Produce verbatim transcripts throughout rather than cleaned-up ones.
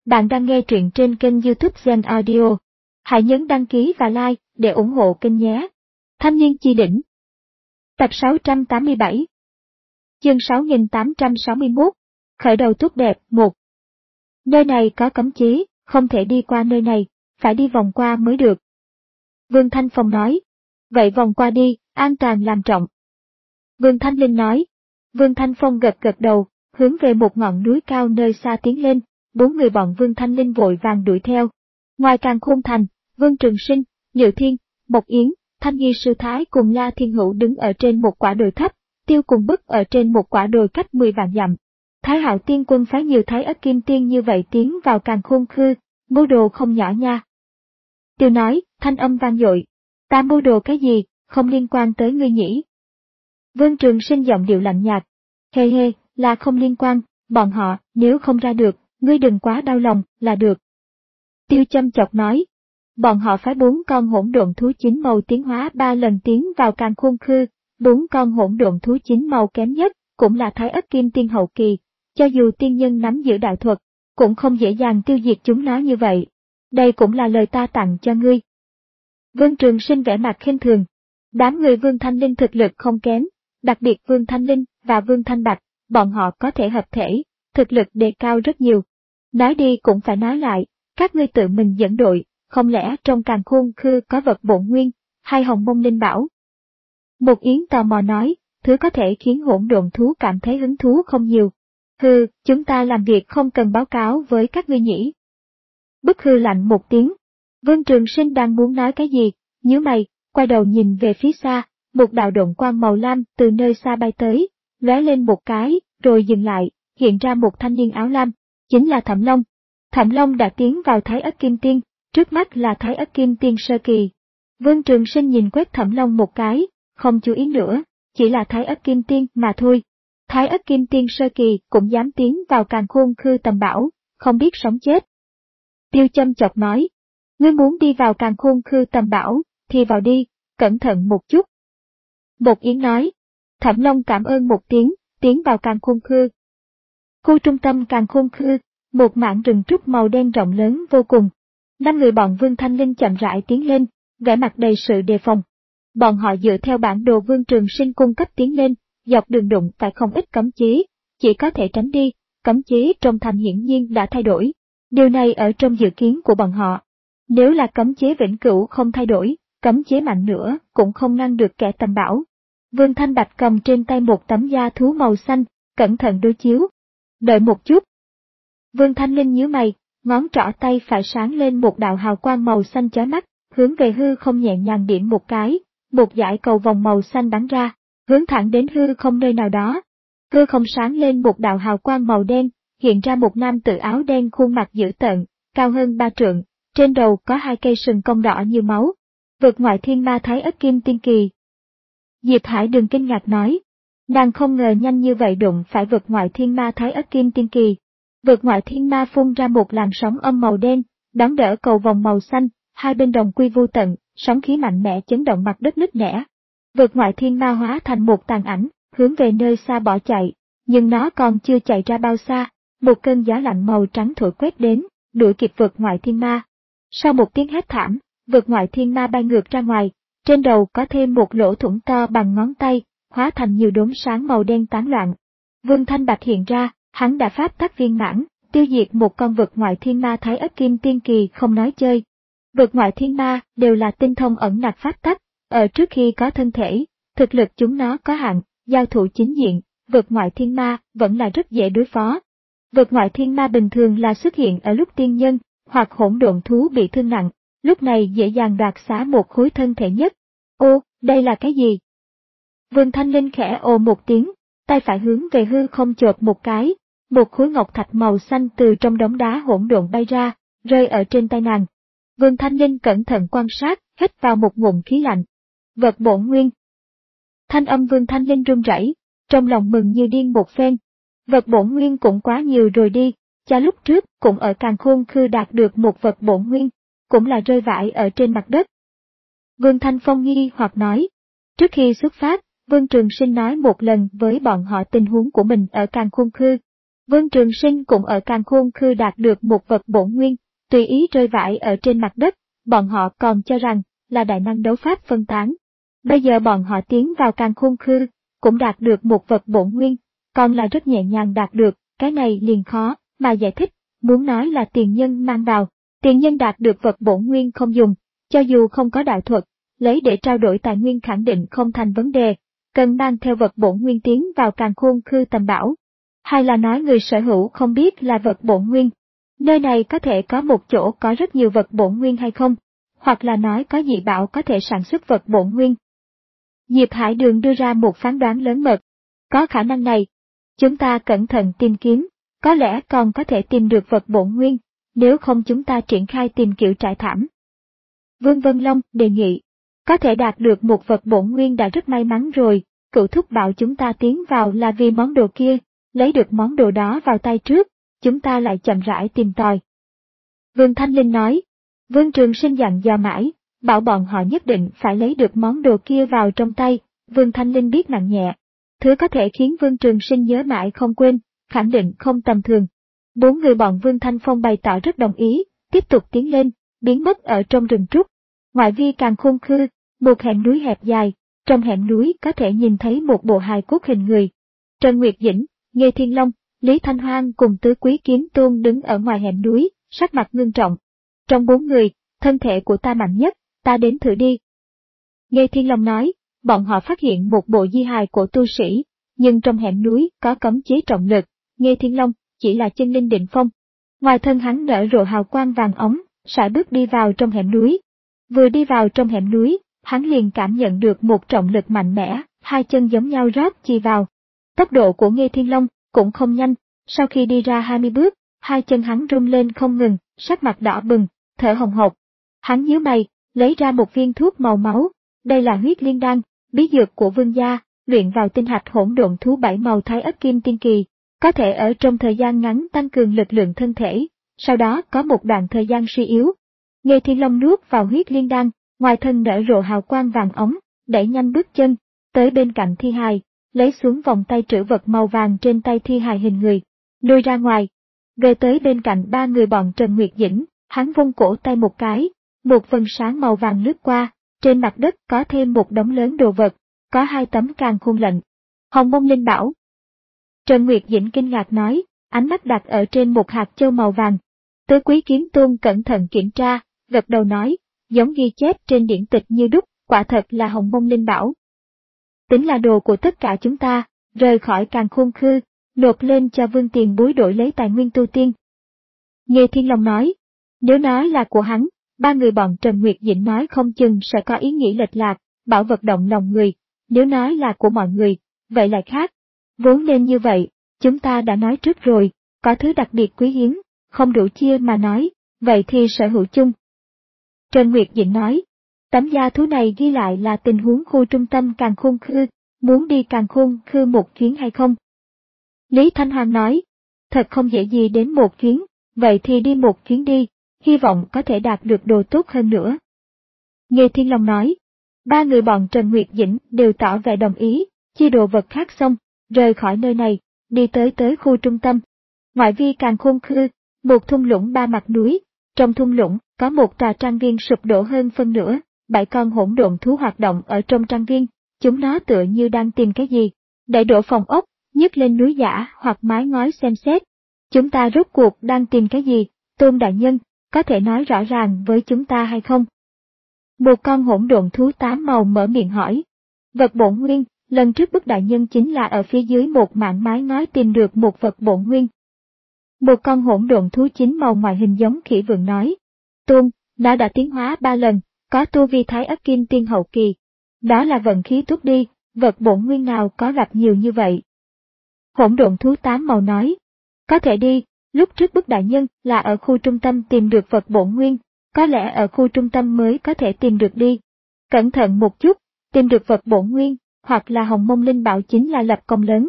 Bạn đang nghe truyện trên kênh YouTube Zen Audio. Hãy nhấn đăng ký và like để ủng hộ kênh nhé. Thanh niên chi đỉnh. Tập sáu trăm tám mươi bảy. Chương sáu nghìn tám trăm sáu mươi mốt. Khởi đầu tốt đẹp. một. Nơi này có cấm chế, không thể đi qua nơi này, phải đi vòng qua mới được. Vương Thanh Phong nói. Vậy vòng qua đi, an toàn làm trọng. Vương Thanh Linh nói. Vương Thanh Phong gật gật đầu, hướng về một ngọn núi cao nơi xa tiến lên. Bốn người bọn Vương Thanh Linh vội vàng đuổi theo. Ngoài Càn Khôn Thành, Vương Trường Sinh, Nhự Thiên, Mộc Yến, Thanh Nghi Sư Thái cùng La Thiên Hữu đứng ở trên một quả đồi thấp, Tiêu cùng Bức ở trên một quả đồi cách mười vạn dặm. Thái Hạo Tiên Quân phái nhiều Thái Ất Kim Tiên như vậy tiến vào Càn Khôn Khư, mưu đồ không nhỏ nha. Tiêu nói, thanh âm vang dội. Ta mưu đồ cái gì, không liên quan tới ngươi nhỉ? Vương Trường Sinh giọng điệu lạnh nhạt. Hê hê, là không liên quan, bọn họ, nếu không ra được, ngươi đừng quá đau lòng, là được. Tiêu châm chọc nói. Bọn họ phái bốn con hỗn độn thú chín màu tiến hóa ba lần tiến vào Càn Khôn Khư, bốn con hỗn độn thú chín màu kém nhất, cũng là Thái Ất Kim Tiên hậu kỳ, cho dù tiên nhân nắm giữ đạo thuật, cũng không dễ dàng tiêu diệt chúng nó như vậy. Đây cũng là lời ta tặng cho ngươi. Vương Trường Sinh vẻ mặt khinh thường. Đám người Vương Thanh Linh thực lực không kém, đặc biệt Vương Thanh Linh và Vương Thanh Bạch, bọn họ có thể hợp thể, thực lực đề cao rất nhiều. Nói đi cũng phải nói lại, các ngươi tự mình dẫn đội, không lẽ trong Càn Khôn Khư có vật bổn nguyên, hay hồng mông linh bảo? Một Yến tò mò nói, thứ có thể khiến hỗn độn thú cảm thấy hứng thú không nhiều. Hừ, chúng ta làm việc không cần báo cáo với các ngươi nhỉ. Bức hư lạnh một tiếng. Vương Trường Sinh đang muốn nói cái gì, nhíu mày, quay đầu nhìn về phía xa, một đạo độn quang màu lam từ nơi xa bay tới, lóe lên một cái, rồi dừng lại, hiện ra một thanh niên áo lam, chính là Thẩm Long. Thẩm Long đã tiến vào Thái Ất Kim Tiên, trước mắt là Thái Ất Kim Tiên sơ kỳ. Vương Trường Sinh nhìn quét Thẩm Long một cái, không chú ý nữa, chỉ là Thái Ất Kim Tiên mà thôi. Thái Ất Kim Tiên sơ kỳ cũng dám tiến vào Càn Khôn Khư tầm bảo, không biết sống chết. Tiêu châm chọc nói, ngươi muốn đi vào Càn Khôn Khư tầm bảo, thì vào đi, cẩn thận một chút. Một Yến nói, Thẩm Long cảm ơn một tiếng, tiến vào Càn Khôn Khư. Khu trung tâm Càn Khôn Khư, một mảng rừng trúc màu đen rộng lớn vô cùng. Năm người bọn Vương Thanh Linh chậm rãi tiến lên, vẻ mặt đầy sự đề phòng. Bọn họ dựa theo bản đồ Vương Trường Sinh cung cấp tiến lên, dọc đường đụng phải không ít cấm chế, chỉ có thể tránh đi, cấm chế trong thành hiển nhiên đã thay đổi. Điều này ở trong dự kiến của bọn họ. Nếu là cấm chế vĩnh cửu không thay đổi, cấm chế mạnh nữa cũng không ngăn được kẻ tầm bảo. Vương Thanh Bạch cầm trên tay một tấm da thú màu xanh, cẩn thận đối chiếu. Đợi một chút. Vương Thanh Linh nhíu mày, ngón trỏ tay phải sáng lên một đạo hào quang màu xanh chói mắt, hướng về hư không nhẹ nhàng điểm một cái, một dải cầu vòng màu xanh bắn ra, hướng thẳng đến hư không nơi nào đó. Hư không sáng lên một đạo hào quang màu đen, hiện ra một nam tử áo đen khuôn mặt dữ tợn, cao hơn ba trượng, trên đầu có hai cây sừng cong đỏ như máu. Vượt ngoại thiên ma Thái Ất Kim Tiên kỳ. Diệp Hải đừng kinh ngạc nói. Nàng không ngờ nhanh như vậy đụng phải vượt ngoại thiên ma Thái Ất Kim Tiên kỳ. Vượt ngoại thiên ma phun ra một làn sóng âm màu đen, đón đỡ cầu vòng màu xanh, hai bên đồng quy vô tận, sóng khí mạnh mẽ chấn động mặt đất nứt nẻ. Vượt ngoại thiên ma hóa thành một tàn ảnh, hướng về nơi xa bỏ chạy, nhưng nó còn chưa chạy ra bao xa, một cơn gió lạnh màu trắng thổi quét đến, đuổi kịp vượt ngoại thiên ma. Sau một tiếng hét thảm, vượt ngoại thiên ma bay ngược ra ngoài, trên đầu có thêm một lỗ thủng to bằng ngón tay, hóa thành nhiều đốm sáng màu đen tán loạn. Vương Thanh Bạch hiện ra, hắn đã pháp tắc viên mãn, tiêu diệt một con vượt ngoại thiên ma Thái Ất Kim Tiên kỳ không nói chơi. Vượt ngoại thiên ma đều là tinh thông ẩn nặc pháp tắc, ở trước khi có thân thể, thực lực chúng nó có hạn, giao thủ chính diện, vượt ngoại thiên ma vẫn là rất dễ đối phó. Vượt ngoại thiên ma bình thường là xuất hiện ở lúc tiên nhân hoặc hỗn độn thú bị thương nặng, lúc này dễ dàng đoạt xá một khối thân thể nhất. Ô, đây là cái gì? Vương Thanh Linh khẽ ồ một tiếng, tay phải hướng về hư không chộp một cái, một khối ngọc thạch màu xanh từ trong đống đá hỗn độn bay ra, rơi ở trên tay nàng. Vương Thanh Linh cẩn thận quan sát, hít vào một ngụm khí lạnh. Vật bổn nguyên. Thanh âm Vương Thanh Linh run rẩy, trong lòng mừng như điên một phen. Vật bổn nguyên cũng quá nhiều rồi đi, cha lúc trước cũng ở Càn Khôn Khư đạt được một vật bổn nguyên, cũng là rơi vãi ở trên mặt đất. Vương Thanh Phong nghi hoặc nói. Trước khi xuất phát, Vương Trường Sinh nói một lần với bọn họ tình huống của mình ở Càn Khôn Khư. Vương Trường Sinh cũng ở Càn Khôn Khư đạt được một vật bổn nguyên, tùy ý rơi vãi ở trên mặt đất, bọn họ còn cho rằng là đại năng đấu pháp phân tán. Bây giờ bọn họ tiến vào Càn Khôn Khư, cũng đạt được một vật bổn nguyên, còn là rất nhẹ nhàng đạt được, cái này liền khó mà giải thích, muốn nói là tiền nhân mang vào, tiền nhân đạt được vật bổn nguyên không dùng, cho dù không có đạo thuật, lấy để trao đổi tài nguyên khẳng định không thành vấn đề, cần mang theo vật bổn nguyên tiến vào Càn Khôn Khư tầm bảo. Hay là nói người sở hữu không biết là vật bổn nguyên, nơi này có thể có một chỗ có rất nhiều vật bổn nguyên hay không, hoặc là nói có dị bảo có thể sản xuất vật bổn nguyên. Diệp Hải Đường đưa ra một phán đoán lớn mật, có khả năng này, chúng ta cẩn thận tìm kiếm, có lẽ còn có thể tìm được vật bổn nguyên, nếu không chúng ta triển khai tìm kiểu trải thảm. Vương Vân Long đề nghị, có thể đạt được một vật bổn nguyên đã rất may mắn rồi, cựu thúc bảo chúng ta tiến vào là vì món đồ kia, lấy được món đồ đó vào tay trước, chúng ta lại chậm rãi tìm tòi. Vương Thanh Linh nói, Vương Trường Sinh dặn dò mãi, bảo bọn họ nhất định phải lấy được món đồ kia vào trong tay, Vương Thanh Linh biết nặng nhẹ. Thứ có thể khiến Vương Trường Sinh nhớ mãi không quên, khẳng định không tầm thường. Bốn người bọn Vương Thanh Phong bày tỏ rất đồng ý, tiếp tục tiến lên, biến mất ở trong rừng trúc. Ngoại vi Càn Khôn Khư, một hẻm núi hẹp dài, trong hẻm núi có thể nhìn thấy một bộ hài cốt hình người. Trần Nguyệt Dĩnh, Nghê Thiên Long, Lý Thanh Hoang cùng Tứ Quý Kiếm Tôn đứng ở ngoài hẻm núi, sắc mặt ngưng trọng. Trong bốn người, thân thể của ta mạnh nhất, ta đến thử đi. Nghê Thiên Long nói, bọn họ phát hiện một bộ di hài của tu sĩ, nhưng trong hẻm núi có cấm chế trọng lực, Nghê Thiên Long chỉ là chân linh định phong. Ngoài thân hắn nở rộ hào quang vàng óng, sải bước đi vào trong hẻm núi. Vừa đi vào trong hẻm núi, hắn liền cảm nhận được một trọng lực mạnh mẽ, hai chân giống nhau rót chi vào. Tốc độ của Nghê Thiên Long cũng không nhanh, sau khi đi ra hai mươi bước, hai chân hắn rung lên không ngừng, sắc mặt đỏ bừng, thở hồng hộc. Hắn nhíu mày, lấy ra một viên thuốc màu máu, đây là huyết liên đan, bí dược của vương gia, luyện vào tinh hạch hỗn độn thú bảy màu thái ất kim tiên kỳ, có thể ở trong thời gian ngắn tăng cường lực lượng thân thể, sau đó có một đoạn thời gian suy yếu. Nghê Thiên Long nuốt vào huyết liên đan, ngoài thân nở rộ hào quang vàng óng, đẩy nhanh bước chân, tới bên cạnh thi hài, lấy xuống vòng tay trữ vật màu vàng trên tay thi hài hình người, lùi ra ngoài, về tới bên cạnh ba người bọn Trần Nguyệt Dĩnh, hắn vung cổ tay một cái, một vần sáng màu vàng lướt qua, trên mặt đất có thêm một đống lớn đồ vật, có hai tấm càn khôn lệnh. Hồng Mông Linh Bảo. Trần Nguyệt Dĩnh kinh ngạc nói, ánh mắt đặt ở trên một hạt châu màu vàng. Tứ Quý Kiếm Tôn cẩn thận kiểm tra, gật đầu nói, giống ghi chép trên điển tịch như đúc, quả thật là Hồng Mông Linh Bảo. Tính là đồ của tất cả chúng ta, rời khỏi Càn Khôn Khư, nộp lên cho Vương Tiền Bối đổi lấy tài nguyên tu tiên. Nghê Thiên Long nói, nếu nói là của hắn, ba người bọn Trần Nguyệt Dĩnh nói không chừng sẽ có ý nghĩ lệch lạc, bảo vật động lòng người, nếu nói là của mọi người, vậy lại khác. Vốn nên như vậy, chúng ta đã nói trước rồi, có thứ đặc biệt quý hiếm, không đủ chia mà nói, vậy thì sở hữu chung. Trần Nguyệt Dĩnh nói, tấm da thú này ghi lại là tình huống khu trung tâm Càn Khôn Khư, muốn đi Càn Khôn Khư một chuyến hay không? Lý Thanh Hoang nói, thật không dễ gì đến một chuyến, vậy thì đi một chuyến đi, hy vọng có thể đạt được đồ tốt hơn nữa. Nghê Thiên Long nói, ba người bọn Trần Nguyệt Dĩnh đều tỏ vẻ đồng ý, chia đồ vật khác xong, rời khỏi nơi này, đi tới tới khu trung tâm. Ngoại vi Càn Khôn Khư, một thung lũng ba mặt núi, trong thung lũng có một tòa trang viên sụp đổ hơn phân nửa, bảy con hỗn độn thú hoạt động ở trong trang viên, chúng nó tựa như đang tìm cái gì, đẩy đổ phòng ốc, nhấc lên núi giả hoặc mái ngói xem xét. Chúng ta rốt cuộc đang tìm cái gì, Tôn đại nhân, có thể nói rõ ràng với chúng ta hay không? Một con hỗn độn thú tám màu mở miệng hỏi. Vật bổn nguyên, lần trước bức đại nhân chính là ở phía dưới một mảng mái ngói tìm được một vật bổn nguyên. Một con hỗn độn thú chín màu ngoài hình giống khỉ vượn nói. Tôn, nó đã tiến hóa ba lần, có tu vi thái ất kim tiên hậu kỳ. Đó là vận khí tốt đi, vật bổn nguyên nào có gặp nhiều như vậy. Hỗn độn thú tám màu nói. Có thể đi, lúc trước bức đại nhân là ở khu trung tâm tìm được vật bổn nguyên, có lẽ ở khu trung tâm mới có thể tìm được đi. Cẩn thận một chút, tìm được vật bổn nguyên, hoặc là Hồng Mông Linh Bảo chính là lập công lớn.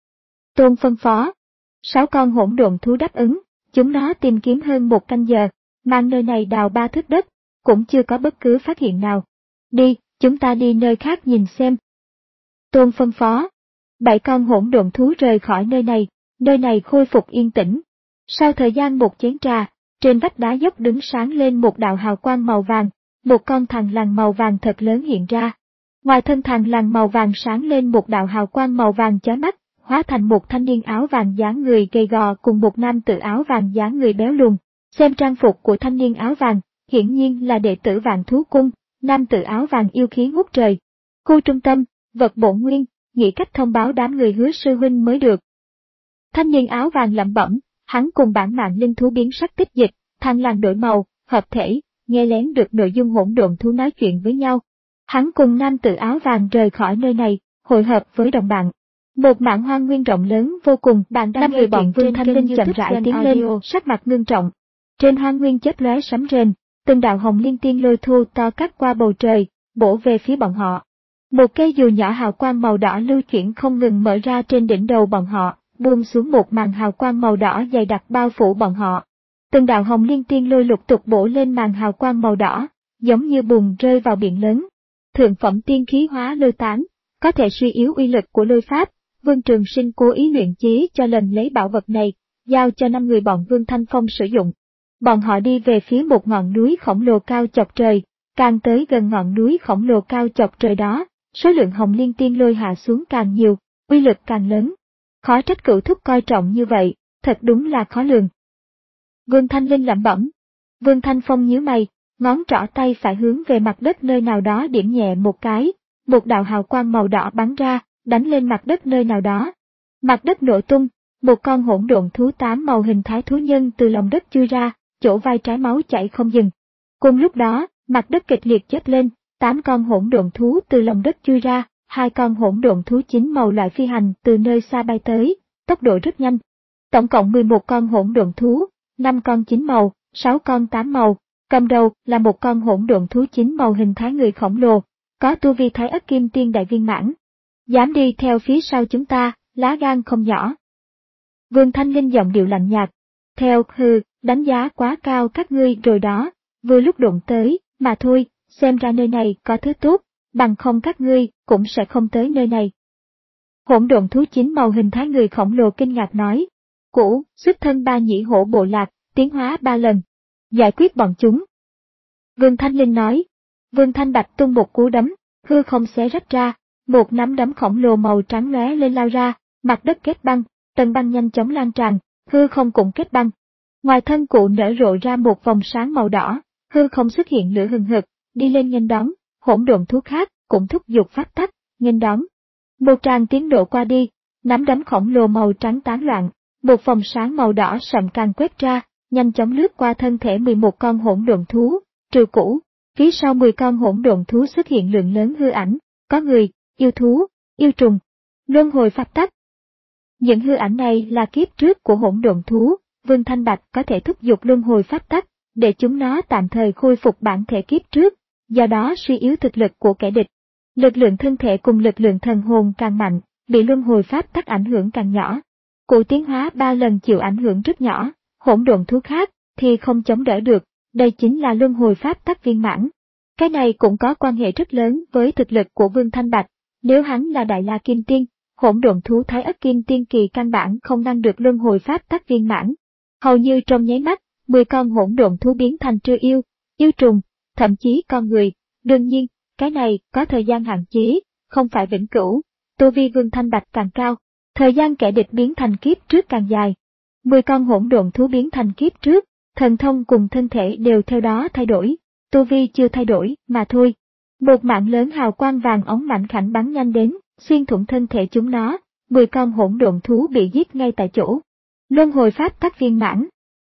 Tôn phân phó. Sáu con hỗn độn thú đáp ứng, chúng nó tìm kiếm hơn một canh giờ, mang nơi này đào ba thước đất, cũng chưa có bất cứ phát hiện nào. Đi, chúng ta đi nơi khác nhìn xem. Tôn phân phó. Bảy con hỗn độn thú rời khỏi nơi này, nơi này khôi phục yên tĩnh. Sau thời gian một chén trà, trên vách đá dốc đứng sáng lên một đạo hào quang màu vàng, một con thằn lằn màu vàng thật lớn hiện ra. Ngoài thân thằn lằn màu vàng sáng lên một đạo hào quang màu vàng chói mắt, hóa thành một thanh niên áo vàng dáng người gầy gò cùng một nam tử áo vàng dáng người béo lùn. Xem trang phục của thanh niên áo vàng, hiển nhiên là đệ tử Vạn Thú Cung, nam tử áo vàng yêu khí ngút trời. Khu trung tâm, vật bổn nguyên, nghĩ cách thông báo đám người Hứa sư huynh mới được. Thanh niên áo vàng lẩm bẩm, hắn cùng bản mạng linh thú biến sắc tích dịch, thằn lằn đổi màu, hợp thể, nghe lén được nội dung hỗn độn thú nói chuyện với nhau. Hắn cùng nam tử áo vàng rời khỏi nơi này, hội hợp với đồng bạn. Một mảng hoang nguyên rộng lớn vô cùng, bạn đang nghe bọn Vương Thanh Linh chậm rãi tiến lên, sắc mặt ngưng trọng. Trên hoang nguyên chớp lóe sấm rền, từng đạo hồng liên tiên lôi thu to cắt qua bầu trời, bổ về phía bọn họ. Một cây dù nhỏ hào quang màu đỏ lưu chuyển không ngừng mở ra trên đỉnh đầu bọn họ, buông xuống một màn hào quang màu đỏ dày đặc bao phủ bọn họ. Từng đạo hồng liên tiên lôi lục tục bổ lên màn hào quang màu đỏ, giống như bùn rơi vào biển lớn. Thượng phẩm tiên khí hóa lôi tán, có thể suy yếu uy lực của lôi pháp. Vương Trường Sinh cố ý luyện chế cho lần lấy bảo vật này, giao cho năm người bọn Vương Thanh Phong sử dụng. Bọn họ đi về phía một ngọn núi khổng lồ cao chọc trời, càng tới gần ngọn núi khổng lồ cao chọc trời đó, số lượng hồng liên tiên lôi hạ xuống càng nhiều, uy lực càng lớn. Khó trách Cửu Thúc coi trọng như vậy, thật đúng là khó lường. Vương Thanh Linh lẩm bẩm. Vương Thanh Phong nhíu mày, ngón trỏ tay phải hướng về mặt đất nơi nào đó điểm nhẹ một cái, một đạo hào quang màu đỏ bắn ra, đánh lên mặt đất nơi nào đó. Mặt đất nổ tung, một con hỗn độn thú tám màu hình thái thú nhân từ lòng đất chui ra, chỗ vai trái máu chảy không dừng. Cùng lúc đó, mặt đất kịch liệt chớp lên, tám con hỗn độn thú từ lòng đất chui ra, hai con hỗn độn thú chín màu loại phi hành từ nơi xa bay tới, tốc độ rất nhanh. Tổng cộng mười một con hỗn độn thú, năm con chín màu, sáu con tám màu, cầm đầu là một con hỗn độn thú chín màu hình thái người khổng lồ, có tu vi Thái Ất Kim Tiên đại viên mãn. Dám đi theo phía sau chúng ta, lá gan không nhỏ. Vương Thanh Linh giọng điệu lạnh nhạt. Theo hừ, đánh giá quá cao các ngươi rồi đó, vừa lúc đụng tới, mà thôi, xem ra nơi này có thứ tốt, bằng không các ngươi cũng sẽ không tới nơi này. Hỗn độn thú chín màu hình thái người khổng lồ kinh ngạc nói. Cũ, xuất thân ba nhĩ hổ bộ lạc, tiến hóa ba lần. Giải quyết bọn chúng. Vương Thanh Linh nói. Vương Thanh Bạch tung một cú đấm, hư không xé rách ra. Một nắm đấm khổng lồ màu trắng lóe lên lao ra, mặt đất kết băng, tầng băng nhanh chóng lan tràn, hư không cũng kết băng. Ngoài thân cụ nở rộ ra một vòng sáng màu đỏ, hư không xuất hiện lửa hừng hực, đi lên nghênh đón, hỗn độn thú khác cũng thúc giục pháp tắc, nghênh đón. Một tràng tiến độ qua đi, nắm đấm khổng lồ màu trắng tán loạn, một vòng sáng màu đỏ sậm càng quét ra, nhanh chóng lướt qua thân thể mười một con hỗn độn thú, trừ cũ, phía sau mười con hỗn độn thú xuất hiện lượng lớn hư ảnh, có người, yêu thú, yêu trùng, luân hồi pháp tắc. Những hư ảnh này là kiếp trước của hỗn độn thú, Vương Thanh Bạch có thể thúc giục luân hồi pháp tắc, để chúng nó tạm thời khôi phục bản thể kiếp trước, do đó suy yếu thực lực của kẻ địch. Lực lượng thân thể cùng lực lượng thần hồn càng mạnh, bị luân hồi pháp tắc ảnh hưởng càng nhỏ. Cụ tiến hóa ba lần chịu ảnh hưởng rất nhỏ, hỗn độn thú khác thì không chống đỡ được, đây chính là luân hồi pháp tắc viên mãn. Cái này cũng có quan hệ rất lớn với thực lực của Vương Thanh Bạch. Nếu hắn là Đại La Kim Tiên, hỗn độn thú Thái Ất Kim Tiên kỳ căn bản không ngăn được luân hồi pháp tắc viên mãn. Hầu như trong nháy mắt, mười con hỗn độn thú biến thành trư yêu, yêu trùng, thậm chí con người. Đương nhiên, cái này có thời gian hạn chế, không phải vĩnh cửu. Tu vi Vương Thanh Bạch càng cao, thời gian kẻ địch biến thành kiếp trước càng dài. Mười con hỗn độn thú biến thành kiếp trước, thần thông cùng thân thể đều theo đó thay đổi, tu vi chưa thay đổi mà thôi. Một mạng lớn hào quang vàng óng mảnh khảnh bắn nhanh đến, xuyên thủng thân thể chúng nó, mười con hỗn độn thú bị giết ngay tại chỗ. Luân hồi pháp tắc viên mãn.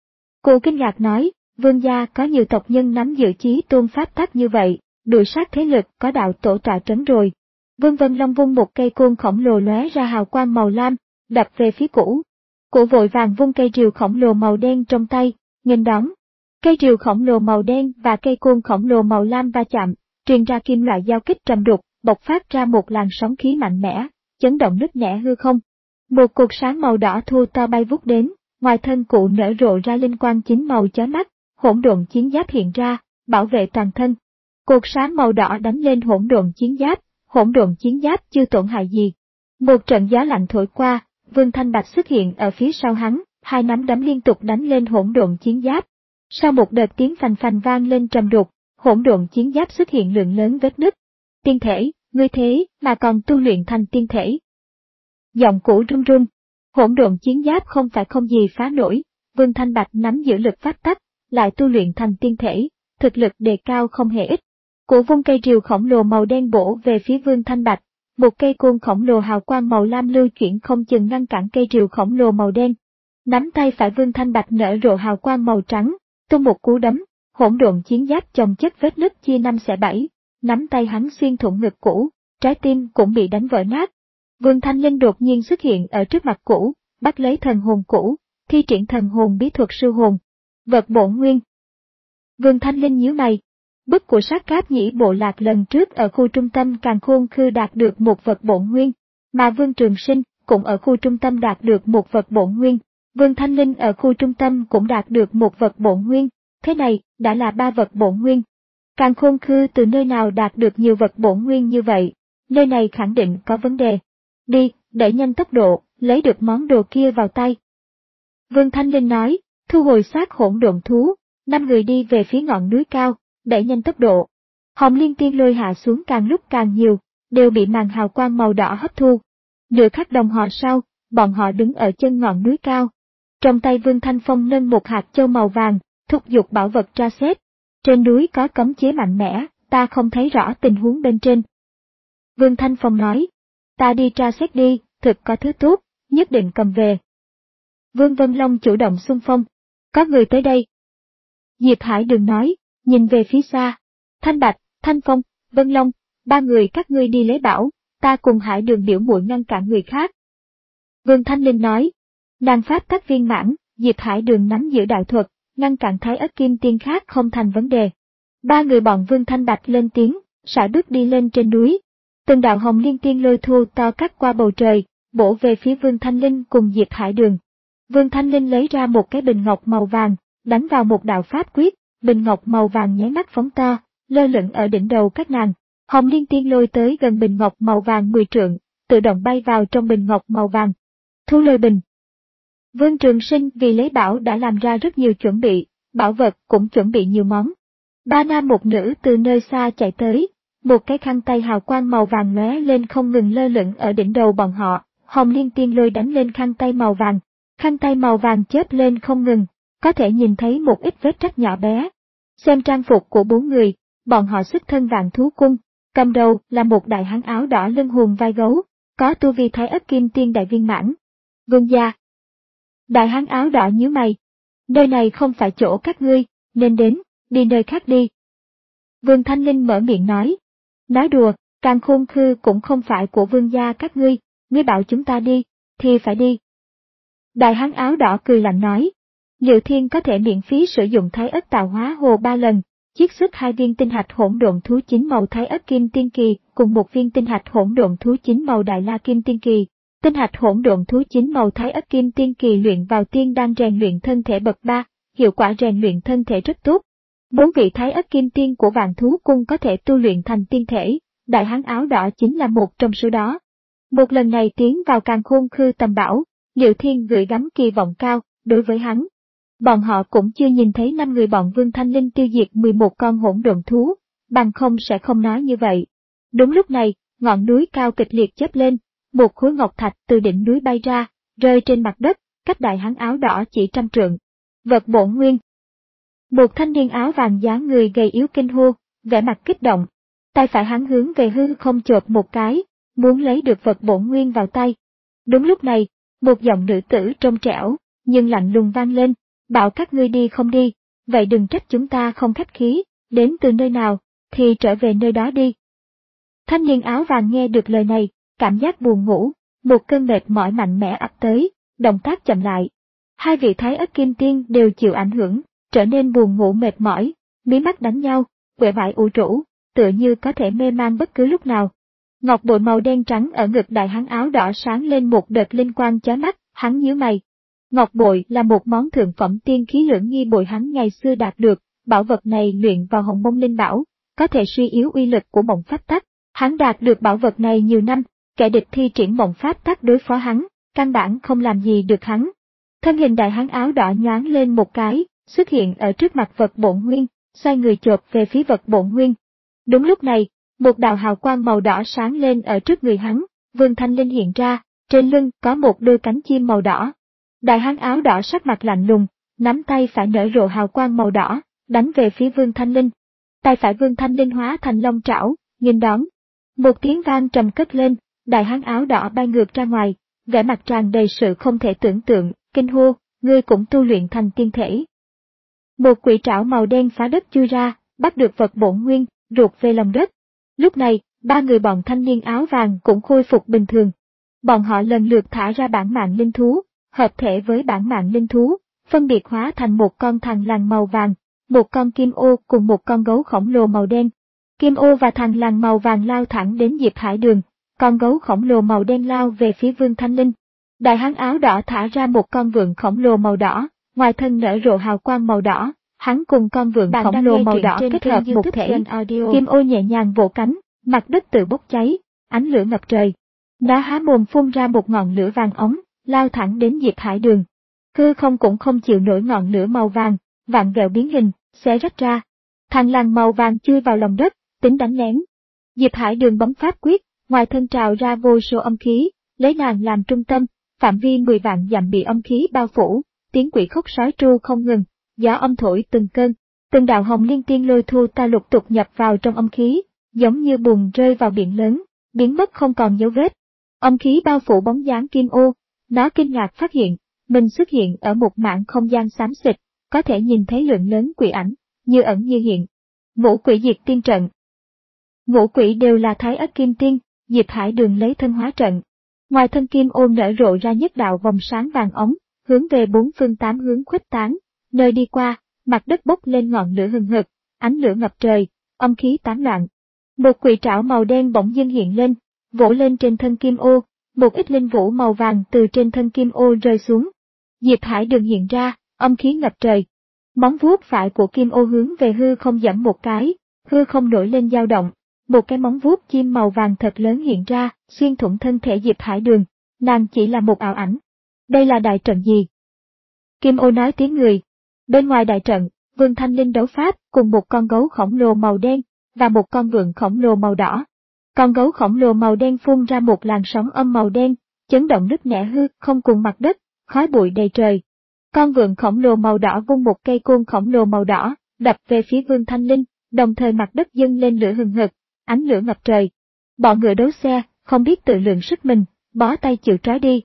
Cô kinh ngạc nói, Vương gia có nhiều tộc nhân nắm giữ chí tôn pháp tắc như vậy, đuổi sát thế lực có đạo tổ tọa trấn rồi. Vương Vân Long vung một cây côn khổng lồ lóe ra hào quang màu lam, đập về phía Cũ. Cũ vội vàng vung cây rìu khổng lồ màu đen trong tay, nghênh đón. Cây rìu khổng lồ màu đen và cây côn khổng lồ màu lam va chạm, truyền ra kim loại giao kích trầm đục, bộc phát ra một làn sóng khí mạnh mẽ, chấn động nứt nẻ hư không. Một cột sáng màu đỏ thu to bay vút đến, ngoài thân Cụ nở rộ ra linh quang chín màu chói mắt, hỗn độn chiến giáp hiện ra, bảo vệ toàn thân. Cột sáng màu đỏ đánh lên hỗn độn chiến giáp, hỗn độn chiến giáp chưa tổn hại gì. Một trận gió lạnh thổi qua, Vương Thanh Bạch xuất hiện ở phía sau hắn, hai nắm đấm liên tục đánh lên hỗn độn chiến giáp. Sau một đợt tiếng phành phành vang lên trầm đục, hỗn độn chiến giáp xuất hiện lượng lớn vết nứt. Tiên thể, ngươi thế mà còn tu luyện thành tiên thể. Giọng cũ run run, hỗn độn chiến giáp không phải không gì phá nổi, Vương Thanh Bạch nắm giữ lực phát tắc, lại tu luyện thành tiên thể, thực lực đề cao không hề ít. Cụ vung cây rìu khổng lồ màu đen bổ về phía Vương Thanh Bạch, một cây côn khổng lồ hào quang màu lam lưu chuyển không chừng ngăn cản cây rìu khổng lồ màu đen. Nắm tay phải Vương Thanh Bạch nở rộ hào quang màu trắng, tung một cú đấm, hỗn độn chiến giáp chồng chất vết nứt chia năm xẻ bảy, nắm tay hắn xuyên thủng ngực cũ, trái tim cũng bị đánh vỡ nát. Vương Thanh Linh đột nhiên xuất hiện ở trước mặt cũ, bắt lấy thần hồn cũ, thi triển thần hồn bí thuật sư hồn. Vật bổn nguyên. Vương Thanh Linh nhíu mày. Bức của sát cáp nhĩ bộ lạc lần trước ở khu trung tâm Càn Khôn Khư đạt được một vật bổn nguyên, mà Vương Trường Sinh cũng ở khu trung tâm đạt được một vật bổn nguyên, Vương Thanh Linh ở khu trung tâm cũng đạt được một vật bổn nguyên, thế này đã là ba vật bổn nguyên. Càn Khôn Khư từ nơi nào đạt được nhiều vật bổn nguyên như vậy, nơi này khẳng định có vấn đề. Đi, đẩy nhanh tốc độ, lấy được món đồ kia vào tay. Vương Thanh Linh nói, thu hồi xác hỗn độn thú, năm người đi về phía ngọn núi cao, đẩy nhanh tốc độ. Hồng Liên Tiên Lôi hạ xuống càng lúc càng nhiều, đều bị màn hào quang màu đỏ hấp thu. Nửa khắc đồng hồ sau, bọn họ đứng ở chân ngọn núi cao. Trong tay Vương Thanh Phong nâng một hạt châu màu vàng, thúc giục bảo vật tra xét. Trên núi có cấm chế mạnh mẽ, ta không thấy rõ tình huống bên trên. Vương Thanh Phong nói, ta đi tra xét đi, thực có thứ tốt, nhất định cầm về. Vương Vân Long chủ động xung phong, có người tới đây. Diệp Hải đừng nói, nhìn về phía xa. Thanh Bạch, Thanh Phong, Vân Long, ba người các ngươi đi lấy bảo, ta cùng Hải Đường biểu muội ngăn cản người khác. Vương Thanh Linh nói, nàng pháp tắc viên mãn, Diệp Hải Đường nắm giữ đạo thuật, ngăn cản Thái Ất Kim Tiên khác không thành vấn đề. Ba người bọn Vương Thanh Bạch lên tiếng, sải bước đi lên trên núi. Từng đạo Hồng Liên Tiên Lôi thu to cắt qua bầu trời, bổ về phía Vương Thanh Linh cùng Diệp Hải Đường. Vương Thanh Linh lấy ra một cái bình ngọc màu vàng, đánh vào một đạo pháp quyết, bình ngọc màu vàng nháy mắt phóng to, lơ lửng ở đỉnh đầu các nàng. Hồng Liên Tiên Lôi tới gần bình ngọc màu vàng mười trượng, tự động bay vào trong bình ngọc màu vàng. Thu lôi bình. Vương Trường Sinh vì lấy bảo đã làm ra rất nhiều chuẩn bị, bảo vật cũng chuẩn bị nhiều món. Ba nam một nữ từ nơi xa chạy tới, một cái khăn tay hào quang màu vàng lóe lên không ngừng lơ lửng ở đỉnh đầu bọn họ. Hồng Liên Tiên Lôi đánh lên khăn tay màu vàng, khăn tay màu vàng chớp lên không ngừng, có thể nhìn thấy một ít vết rách nhỏ bé. Xem trang phục của bốn người, bọn họ xuất thân Vạn Thú Cung, cầm đầu là một đại hán áo đỏ lưng hùm vai gấu, có tu vi Thái Ất Kim Tiên đại viên mãn. Vương gia. Đại hán áo đỏ nhíu mày. Nơi này không phải chỗ các ngươi, nên đến, đi nơi khác đi. Vương Thanh Linh mở miệng nói. Nói đùa, Càn Khôn Khư cũng không phải của vương gia các ngươi, ngươi bảo chúng ta đi, thì phải đi. Đại hán áo đỏ cười lạnh nói. Liệu Thiên có thể miễn phí sử dụng Thái Ất tạo hóa hồ ba lần, chiết xuất hai viên tinh hạch hỗn độn thú chính màu Thái Ất Kim Tiên Kỳ cùng một viên tinh hạch hỗn độn thú chính màu Đại La Kim Tiên Kỳ. Tinh hạch hỗn độn thú chính màu Thái Ất Kim Tiên Kỳ luyện vào tiên đan rèn luyện thân thể bậc ba, hiệu quả rèn luyện thân thể rất tốt. Bốn vị Thái Ất Kim Tiên của Vạn Thú Cung có thể tu luyện thành tiên thể, đại hán áo đỏ chính là một trong số đó. Một lần này tiến vào Càn Khôn Khư tầm bảo, Liệu Thiên gửi gắm kỳ vọng cao đối với hắn. Bọn họ cũng chưa nhìn thấy năm người bọn Vương Thanh Linh tiêu diệt mười một con hỗn độn thú, bằng không sẽ không nói như vậy. Đúng lúc này, ngọn núi cao kịch liệt chớp lên, một khối ngọc thạch từ đỉnh núi bay ra, rơi trên mặt đất, cách đại hán áo đỏ chỉ trăm trượng. Vật bổn nguyên. Một thanh niên áo vàng dáng người gầy yếu kinh hô, vẻ mặt kích động. Tay phải hắn hướng về hư không chộp một cái, muốn lấy được vật bổn nguyên vào tay. Đúng lúc này, một giọng nữ tử trong trẻo, nhưng lạnh lùng vang lên, bảo các ngươi đi không đi, vậy đừng trách chúng ta không khách khí, đến từ nơi nào, thì trở về nơi đó đi. Thanh niên áo vàng nghe được lời này, cảm giác buồn ngủ, một cơn mệt mỏi mạnh mẽ ập tới, động tác chậm lại. Hai vị Thái Ất Kim Tiên đều chịu ảnh hưởng, trở nên buồn ngủ mệt mỏi, mí mắt đánh nhau, uể oải ủ rũ, tựa như có thể mê man bất cứ lúc nào. Ngọc bội màu đen trắng ở ngực đại hán áo đỏ sáng lên một đợt linh quang chói mắt, hắn nhíu mày. Ngọc bội là một món thượng phẩm tiên khí lưỡng nghi bội hắn ngày xưa đạt được, bảo vật này luyện vào hồng mông linh bảo, có thể suy yếu uy lực của mộng pháp tắc. Hắn đạt được bảo vật này nhiều năm, kẻ địch thi triển mộng pháp tắc đối phó hắn, căn bản không làm gì được hắn. Thân hình đại hán áo đỏ nhoáng lên một cái, xuất hiện ở trước mặt vật bổn nguyên, xoay người chộp về phía vật bổn nguyên. Đúng lúc này, một đạo hào quang màu đỏ sáng lên ở trước người hắn, Vương Thanh Linh hiện ra, trên lưng có một đôi cánh chim màu đỏ. Đại hán áo đỏ sắc mặt lạnh lùng, nắm tay phải nở rộ hào quang màu đỏ, đánh về phía Vương Thanh Linh. Tay phải Vương Thanh Linh hóa thành long trảo, nghênh đón. Một tiếng vang trầm cất lên, đại hán áo đỏ bay ngược ra ngoài, vẻ mặt tràn đầy sự không thể tưởng tượng, kinh hô, ngươi cũng tu luyện thành tiên thể. Một quỷ trảo màu đen phá đất chui ra, bắt được vật bổn nguyên, ruột về lòng đất. Lúc này, ba người bọn thanh niên áo vàng cũng khôi phục bình thường. Bọn họ lần lượt thả ra bản mạng linh thú, hợp thể với bản mạng linh thú, phân biệt hóa thành một con thằn lằn màu vàng, một con kim ô cùng một con gấu khổng lồ màu đen. Kim ô và thằn lằn màu vàng lao thẳng đến Diệp Hải Đường, con gấu khổng lồ màu đen lao về phía Vương Thanh Linh. Đại hán áo đỏ thả ra một con vượn khổng lồ màu đỏ, ngoài thân nở rộ hào quang màu đỏ, hắn cùng con vượn Bạn khổng lồ màu đỏ kết hợp một thể. Kim ô nhẹ nhàng vỗ cánh, mặt đất tự bốc cháy, ánh lửa ngập trời. Nó há mồm phun ra một ngọn lửa vàng ống, lao thẳng đến Diệp Hải Đường. Hư không cũng không chịu nổi ngọn lửa màu vàng, vặn vẹo biến hình, xé rách ra. Thằn lằn màu vàng chui vào lòng đất, tính đánh lén. Diệp Hải Đường bấm pháp quyết, ngoài thân trào ra vô số âm khí, lấy nàng làm trung tâm, phạm vi mười vạn dặm bị âm khí bao phủ, tiếng quỷ khóc sói tru không ngừng, gió âm thổi từng cơn, từng đạo hồng liên tiên lôi thu ta lục tục nhập vào trong âm khí, giống như bùn rơi vào biển lớn, biến mất không còn dấu vết. Âm khí bao phủ bóng dáng Kim ô, nó kinh ngạc phát hiện, mình xuất hiện ở một mảng không gian xám xịt, có thể nhìn thấy lượng lớn quỷ ảnh, như ẩn như hiện. Ngũ quỷ diệt tiên trận. Ngũ quỷ đều là Thái Ất Kim Tiên, Diệp Hải Đường lấy thân hóa trận. Ngoài thân Kim ô nở rộ ra nhất đạo vòng sáng vàng ống, hướng về bốn phương tám hướng khuếch tán, nơi đi qua, mặt đất bốc lên ngọn lửa hừng hực, ánh lửa ngập trời, âm khí tán loạn. Một quỷ trảo màu đen bỗng dưng hiện lên, vỗ lên trên thân Kim ô, một ít linh vũ màu vàng từ trên thân Kim ô rơi xuống. Diệp Hải Đường hiện ra, âm khí ngập trời. Móng vuốt phải của Kim ô hướng về hư không giẫm một cái, hư không nổi lên dao động. Một cái móng vuốt chim màu vàng thật lớn hiện ra, xuyên thủng thân thể Diệp Hải Đường, nàng chỉ là một ảo ảnh. Đây là đại trận gì? Kim ô nói tiếng người. Bên ngoài đại trận, Vương Thanh Linh đấu pháp cùng một con gấu khổng lồ màu đen, và một con vượn khổng lồ màu đỏ. Con gấu khổng lồ màu đen phun ra một làn sóng âm màu đen, chấn động nứt nẻ hư không cùng mặt đất, khói bụi đầy trời. Con vượn khổng lồ màu đỏ vung một cây côn khổng lồ màu đỏ, đập về phía Vương Thanh Linh, đồng thời mặt đất dâng lên lửa hừng hực, ánh lửa ngập trời. Bọn ngựa đấu xe, không biết tự lượng sức mình, bó tay chịu trói đi.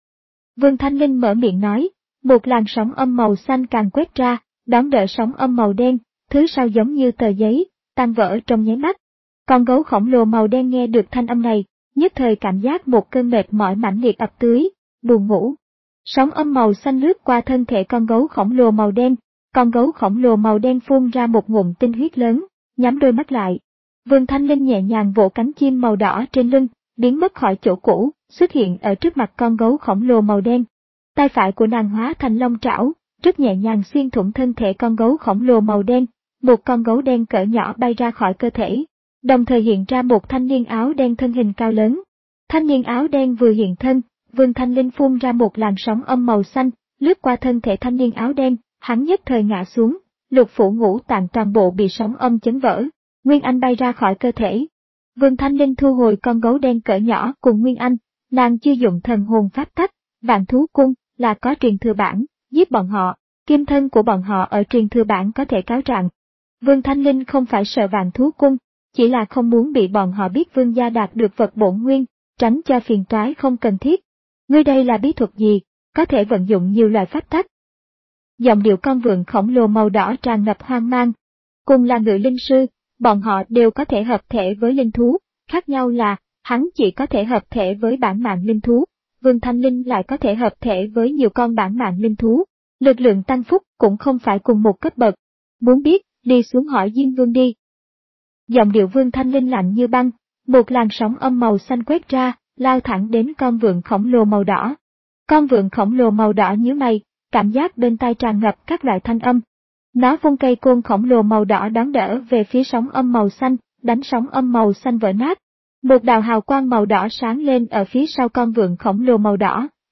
Vương Thanh Linh mở miệng nói, một làn sóng âm màu xanh càng quét ra, đón đỡ sóng âm màu đen, thứ sau giống như tờ giấy, tan vỡ trong nháy mắt. Con gấu khổng lồ màu đen nghe được thanh âm này, nhất thời cảm giác một cơn mệt mỏi mãnh liệt ập tới, buồn ngủ. Sóng âm màu xanh lướt qua thân thể con gấu khổng lồ màu đen, con gấu khổng lồ màu đen phun ra một ngụm tinh huyết lớn, nhắm đôi mắt lại. Vương Thanh Linh nhẹ nhàng vỗ cánh chim màu đỏ trên lưng, biến mất khỏi chỗ cũ, xuất hiện ở trước mặt con gấu khổng lồ màu đen. Tay phải của nàng hóa thành long trảo, rất nhẹ nhàng xuyên thủng thân thể con gấu khổng lồ màu đen, một con gấu đen cỡ nhỏ bay ra khỏi cơ thể. Đồng thời hiện ra một thanh niên áo đen thân hình cao lớn. Thanh niên áo đen vừa hiện thân, Vương Thanh Linh phun ra một làn sóng âm màu xanh, lướt qua thân thể thanh niên áo đen, hắn nhất thời ngã xuống, lục phủ ngũ tạng toàn bộ bị sóng âm chấn vỡ, Nguyên Anh bay ra khỏi cơ thể. Vương Thanh Linh thu hồi con gấu đen cỡ nhỏ cùng Nguyên Anh, nàng chưa dụng thần hồn pháp tắc, vạn thú cung là có truyền thừa bản, giết bọn họ, kim thân của bọn họ ở truyền thừa bản có thể cáo trạng. Vương Thanh Linh không phải sợ vạn thú cung, chỉ là không muốn bị bọn họ biết Vương gia đạt được vật bổn nguyên, tránh cho phiền toái không cần thiết. Ngươi đây là bí thuật gì, có thể vận dụng nhiều loại pháp tắc. Giọng điệu con vượn khổng lồ màu đỏ tràn ngập hoang mang. Cùng là ngự linh sư, bọn họ đều có thể hợp thể với linh thú, khác nhau là, hắn chỉ có thể hợp thể với bản mạng linh thú, Vương Thanh Linh lại có thể hợp thể với nhiều con bản mạng linh thú. Lực lượng tăng phúc cũng không phải cùng một cấp bậc. Muốn biết, đi xuống hỏi Diêm Vương đi. Giọng điệu Vương Thanh Linh lạnh như băng, một làn sóng âm màu xanh quét ra, lao thẳng đến con vượn khổng lồ màu đỏ. Con vượn khổng lồ màu đỏ nhíu mày, cảm giác bên tai tràn ngập các loại thanh âm. Nó vung cây côn khổng lồ màu đỏ đón đỡ về phía sóng âm màu xanh, đánh sóng âm màu xanh vỡ nát. Một đạo hào quang màu đỏ sáng lên ở phía sau con vượn khổng lồ màu đỏ,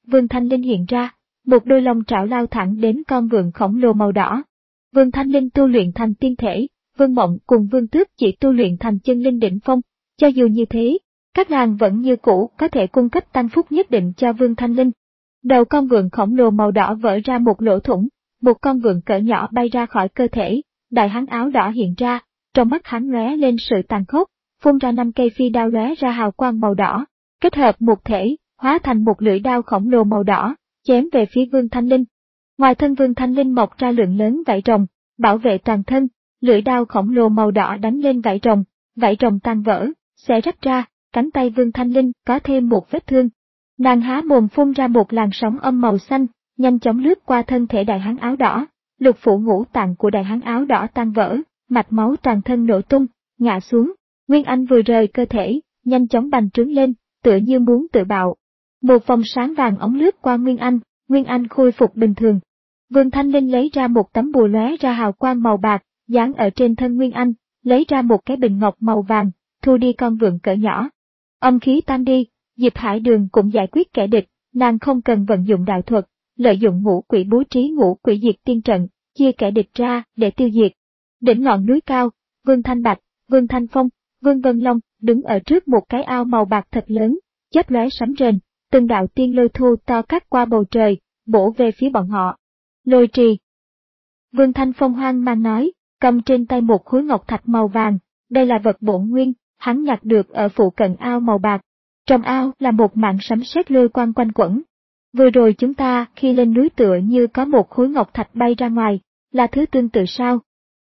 Vương Thanh Linh hiện ra, một đôi long trảo lao thẳng đến con vượn khổng lồ màu đỏ. Vương Thanh Linh tu luyện thành tiên thể, Vương Mộng cùng Vương Tước chỉ tu luyện thành chân linh đỉnh phong. Cho dù như thế, các nàng vẫn như cũ có thể cung cấp tăng phúc nhất định cho Vương Thanh Linh. Đầu con vượn khổng lồ màu đỏ vỡ ra một lỗ thủng, một con vượn cỡ nhỏ bay ra khỏi cơ thể, đại hán áo đỏ hiện ra, trong mắt hắn lóe lên sự tàn khốc, phun ra năm cây phi đao lóe ra hào quang màu đỏ, kết hợp một thể, hóa thành một lưỡi đao khổng lồ màu đỏ, chém về phía Vương Thanh Linh. Ngoài thân Vương Thanh Linh mọc ra lượng lớn vảy rồng, bảo vệ toàn thân, lưỡi đao khổng lồ màu đỏ đánh lên vảy rồng, vảy rồng tan vỡ, xé rách ra, cánh tay Vương Thanh Linh có thêm một vết thương. Nàng há mồm phun ra một làn sóng âm màu xanh, nhanh chóng lướt qua thân thể đại hán áo đỏ, lục phủ ngũ tạng của đại hán áo đỏ tan vỡ, mạch máu toàn thân nổ tung, ngã xuống. Nguyên Anh vừa rời cơ thể, nhanh chóng bành trướng lên, tựa như muốn tự bạo. Một vòng sáng vàng ống lướt qua Nguyên Anh, Nguyên Anh khôi phục bình thường. Vương Thanh Linh lấy ra một tấm bùa lóe ra hào quang màu bạc, dán ở trên thân Nguyên Anh, lấy ra một cái bình ngọc màu vàng, thu đi con vượn cỡ nhỏ. Âm khí tan đi, Diệp Hải Đường cũng giải quyết kẻ địch, nàng không cần vận dụng đạo thuật, lợi dụng ngũ quỷ bố trí ngũ quỷ diệt tiên trận, chia kẻ địch ra để tiêu diệt. Đỉnh ngọn núi cao, Vương Thanh Bạch, Vương Thanh Phong, Vương Vân Long đứng ở trước một cái ao màu bạc thật lớn, chớp lóe sấm rền, từng đạo tiên lôi thu to cắt qua bầu trời, bổ về phía bọn họ. Lôi trì. Vương Thanh Phong hoang mang nói, cầm trên tay một khối ngọc thạch màu vàng, đây là vật bổn nguyên, hắn nhặt được ở phụ cận ao màu bạc. Trong ao là một mảng sấm sét lôi quang quanh quẩn. Vừa rồi chúng ta khi lên núi tựa như có một khối ngọc thạch bay ra ngoài, là thứ tương tự sao?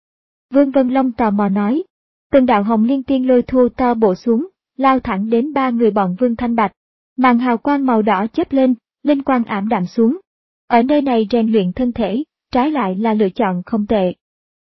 Vương Vân Long tò mò nói. Từng đạo hồng liên tiên lôi thu to bổ xuống, lao thẳng đến ba người bọn Vương Thanh Bạch. Màn hào quang màu đỏ chớp lên, linh quang ảm đạm xuống. Ở nơi này rèn luyện thân thể, trái lại là lựa chọn không tệ.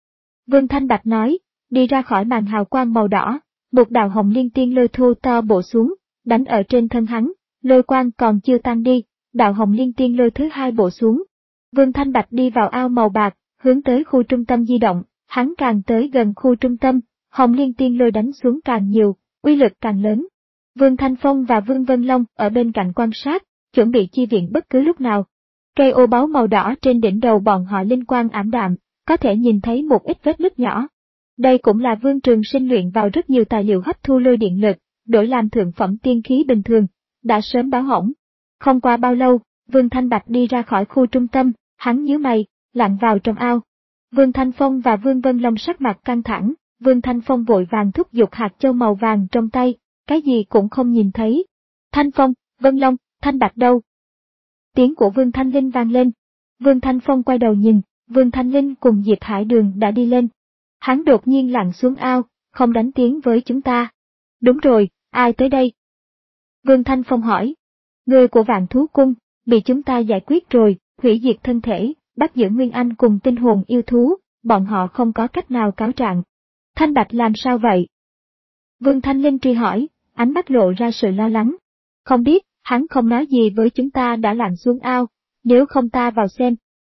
Vương Thanh Bạch nói, đi ra khỏi màn hào quang màu đỏ, một đạo hồng liên tiên lôi thu to bổ xuống, đánh ở trên thân hắn, lôi quang còn chưa tan đi, đạo hồng liên tiên lôi thứ hai bổ xuống. Vương Thanh Bạch đi vào ao màu bạc, hướng tới khu trung tâm di động, hắn càng tới gần khu trung tâm, hồng liên tiên lôi đánh xuống càng nhiều, uy lực càng lớn. Vương Thanh Phong và Vương Vân Long ở bên cạnh quan sát, chuẩn bị chi viện bất cứ lúc nào. Cây ô báu màu đỏ trên đỉnh đầu bọn họ linh quang ảm đạm, có thể nhìn thấy một ít vết nứt nhỏ. Đây cũng là Vương Trường Sinh luyện vào rất nhiều tài liệu hấp thu lôi điện lực, đổi làm thượng phẩm tiên khí bình thường, đã sớm báo hỏng. Không qua bao lâu, Vương Thanh Bạch đi ra khỏi khu trung tâm, hắn nhíu mày, lặn vào trong ao. Vương Thanh Phong và Vương Vân Long sắc mặt căng thẳng, Vương Thanh Phong vội vàng thúc giục hạt châu màu vàng trong tay, cái gì cũng không nhìn thấy. Thanh Phong, Vân Long, Thanh Bạch đâu? Tiếng của Vương Thanh Linh vang lên. Vương Thanh Phong quay đầu nhìn, Vương Thanh Linh cùng Diệp Hải Đường đã đi lên. Hắn đột nhiên lặn xuống ao, không đánh tiếng với chúng ta. Đúng rồi, ai tới đây? Vương Thanh Phong hỏi. Người của Vạn Thú Cung, bị chúng ta giải quyết rồi, hủy diệt thân thể, bắt giữ Nguyên Anh cùng tinh hồn yêu thú, bọn họ không có cách nào cáo trạng. Thanh Bạch làm sao vậy? Vương Thanh Linh truy hỏi, ánh mắt lộ ra sự lo lắng. Không biết, hắn không nói gì với chúng ta đã lặn xuống ao, nếu không ta vào xem.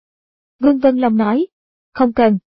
Vương Vân Long nói, không cần.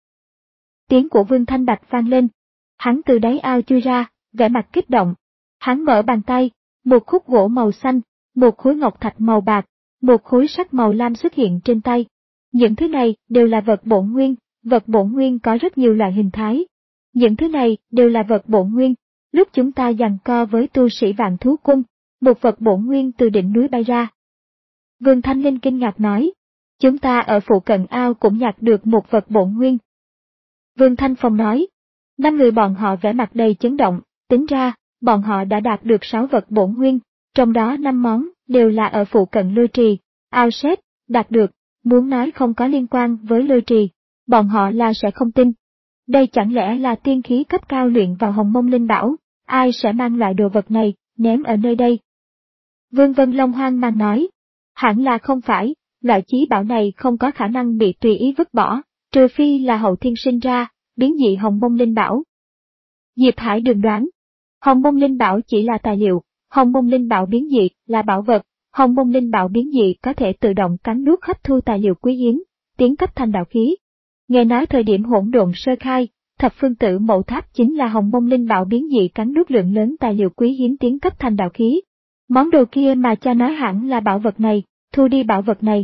Tiếng của Vương Thanh Bạch vang lên. Hắn từ đáy ao chui ra, vẻ mặt kích động. Hắn mở bàn tay, một khúc gỗ màu xanh, một khối ngọc thạch màu bạc, một khối sắt màu lam xuất hiện trên tay. Những thứ này đều là vật bổn nguyên, vật bổn nguyên có rất nhiều loại hình thái. Những thứ này đều là vật bổn nguyên. Lúc chúng ta giằng co với tu sĩ Vạn Thú Cung, một vật bổn nguyên từ đỉnh núi bay ra. Vương Thanh Linh kinh ngạc nói, chúng ta ở phụ cận ao cũng nhặt được một vật bổn nguyên. Vương Thanh Phong nói, năm người bọn họ vẻ mặt đầy chấn động, tính ra, bọn họ đã đạt được sáu vật bổn nguyên, trong đó năm món đều là ở phụ cận lôi trì, ao sét, đạt được, muốn nói không có liên quan với lôi trì, bọn họ là sẽ không tin. Đây chẳng lẽ là tiên khí cấp cao luyện vào Hồng Mông Linh Bảo, ai sẽ mang loại đồ vật này, ném ở nơi đây? Vương Vân Long hoang mang nói, hẳn là không phải, loại chí bảo này không có khả năng bị tùy ý vứt bỏ, trừ phi là hậu thiên sinh ra, biến dị Hồng Mông Linh Bảo. Diệp Hải Đường đoán, Hồng Mông Linh Bảo chỉ là tài liệu, Hồng Mông Linh Bảo biến dị là bảo vật, Hồng Mông Linh Bảo biến dị có thể tự động cắn nuốt hấp thu tài liệu quý hiếm, tiến cấp thành đạo khí. Nghe nói thời điểm hỗn độn sơ khai, thập phương tử mậu tháp chính là Hồng Mông Linh Bảo biến dị cắn nuốt lượng lớn tài liệu quý hiếm tiến cấp thành đạo khí. Món đồ kia mà cha nói hẳn là bảo vật này, thu đi bảo vật này.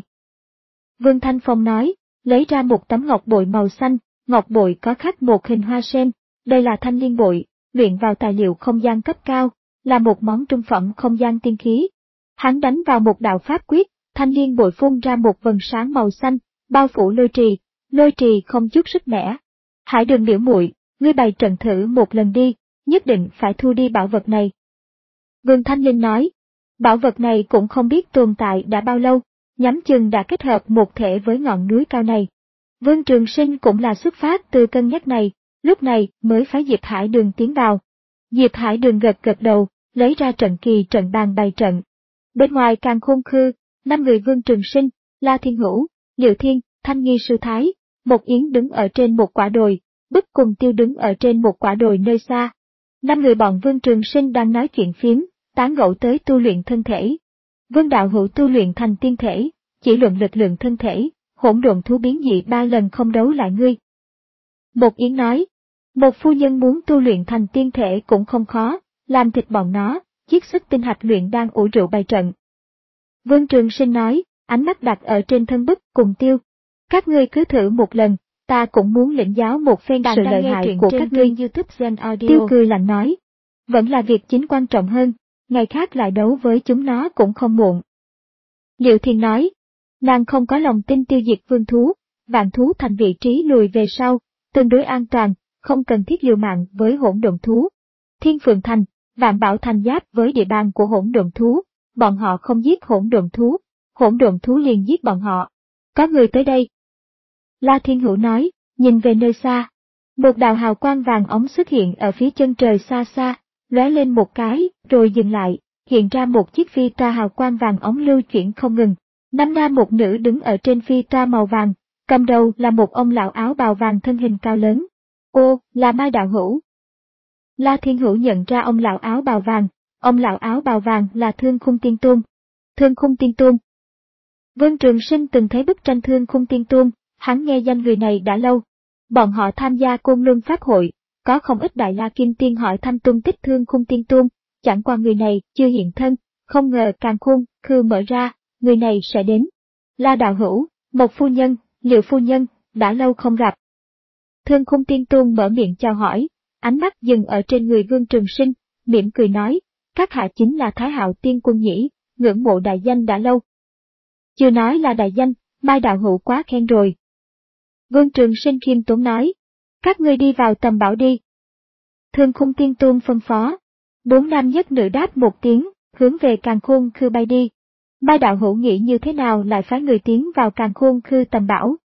Vương Thanh Phong nói, lấy ra một tấm ngọc bội màu xanh, ngọc bội có khắc một hình hoa sen, đây là thanh liên bội, luyện vào tài liệu không gian cấp cao, là một món trung phẩm không gian tiên khí. Hắn đánh vào một đạo pháp quyết, thanh liên bội phun ra một vầng sáng màu xanh, bao phủ lôi trì, lôi trì không chút sức mẻ. Hải Đường biểu muội, ngươi bày trận thử một lần đi, nhất định phải thu đi bảo vật này. Vương Thanh Linh nói, bảo vật này cũng không biết tồn tại đã bao lâu, nhắm chừng đã kết hợp một thể với ngọn núi cao này. Vương Trường Sinh cũng là xuất phát từ cân nhắc này, lúc này mới phái Diệp Hải Đường tiến vào. Diệp Hải Đường gật gật đầu, lấy ra trận kỳ trận bàn bày trận. Bên ngoài Càn Khôn Khư, năm người Vương Trường Sinh, La Thiên Hữu, Liệu Thiên, Thanh Nghi Sư Thái, Mộc Yến đứng ở trên một quả đồi, Bức cùng Tiêu đứng ở trên một quả đồi nơi xa. Năm người bọn Vương Trường Sinh đang nói chuyện phiếm, tán gẫu tới tu luyện thân thể. Vương Đạo Hữu tu luyện thành tiên thể, chỉ luận lực lượng thân thể, hỗn độn thú biến dị ba lần không đấu lại ngươi. Mộc Yến nói, một phu nhân muốn tu luyện thành tiên thể cũng không khó, làm thịt bọn nó, chiết xuất tinh hạch luyện đang ủ rượu bày trận. Vương Trường Sinh nói, ánh mắt đặt ở trên thân Bức cùng Tiêu. Các ngươi cứ thử một lần, ta cũng muốn lĩnh giáo một phen sự lợi hại của các ngươi. YouTube Gen Audio. Tiêu cười lạnh nói, vẫn là việc chính quan trọng hơn, ngày khác lại đấu với chúng nó cũng không muộn. Liệu Thiên nói, nàng không có lòng tin tiêu diệt vương thú, vạn thú thành vị trí lùi về sau, tương đối an toàn, không cần thiết liều mạng với hỗn độn thú. Thiên Phượng Thành, Vạn Bảo Thành giáp với địa bàn của hỗn độn thú, bọn họ không giết hỗn độn thú, hỗn độn thú liền giết bọn họ. Có người tới đây. La Thiên Hữu nói, nhìn về nơi xa. Một đạo hào quang vàng ống xuất hiện ở phía chân trời xa xa, lóe lên một cái, rồi dừng lại, hiện ra một chiếc phi toa hào quang vàng ống lưu chuyển không ngừng. Năm nam một nữ đứng ở trên phi toa màu vàng, cầm đầu là một ông lão áo bào vàng thân hình cao lớn. Ô, là Mai Đạo Hữu. La Thiên Hữu nhận ra ông lão áo bào vàng, ông lão áo bào vàng là Thương Khung Tiên Tôn. Thương Khung Tiên Tôn. Vương Trường Sinh từng thấy bức tranh Thương Khung Tiên Tôn, hắn nghe danh người này đã lâu. Bọn họ tham gia Côn Luân Pháp hội, có không ít Đại La Kim Tiên hỏi thăm tung tích Thương Khung Tiên Tôn, chẳng qua người này chưa hiện thân, không ngờ Càn Khôn Khư mở ra, người này sẽ đến. La Đạo Hữu, Mộc Phu Nhân, Liệu Phu Nhân, đã lâu không gặp. Thương Khung Tiên Tôn mở miệng chào hỏi, ánh mắt dừng ở trên người Vương Trường Sinh, mỉm cười nói, các hạ chính là Thái Hạo Tiên Quân nhỉ, ngưỡng mộ đại danh đã lâu. Chưa nói là đại danh, Mai Đạo Hữu quá khen rồi. Vương Trường Sinh khiêm tốn nói, các ngươi đi vào tầm bảo đi. Thương Khung Tiên Tôn phân phó, bốn nam nhất nữ đáp một tiếng, hướng về Càn Khôn Khư bay đi. Mai Đạo Hữu nghĩ như thế nào lại phái người tiến vào Càn Khôn Khư tầm bảo?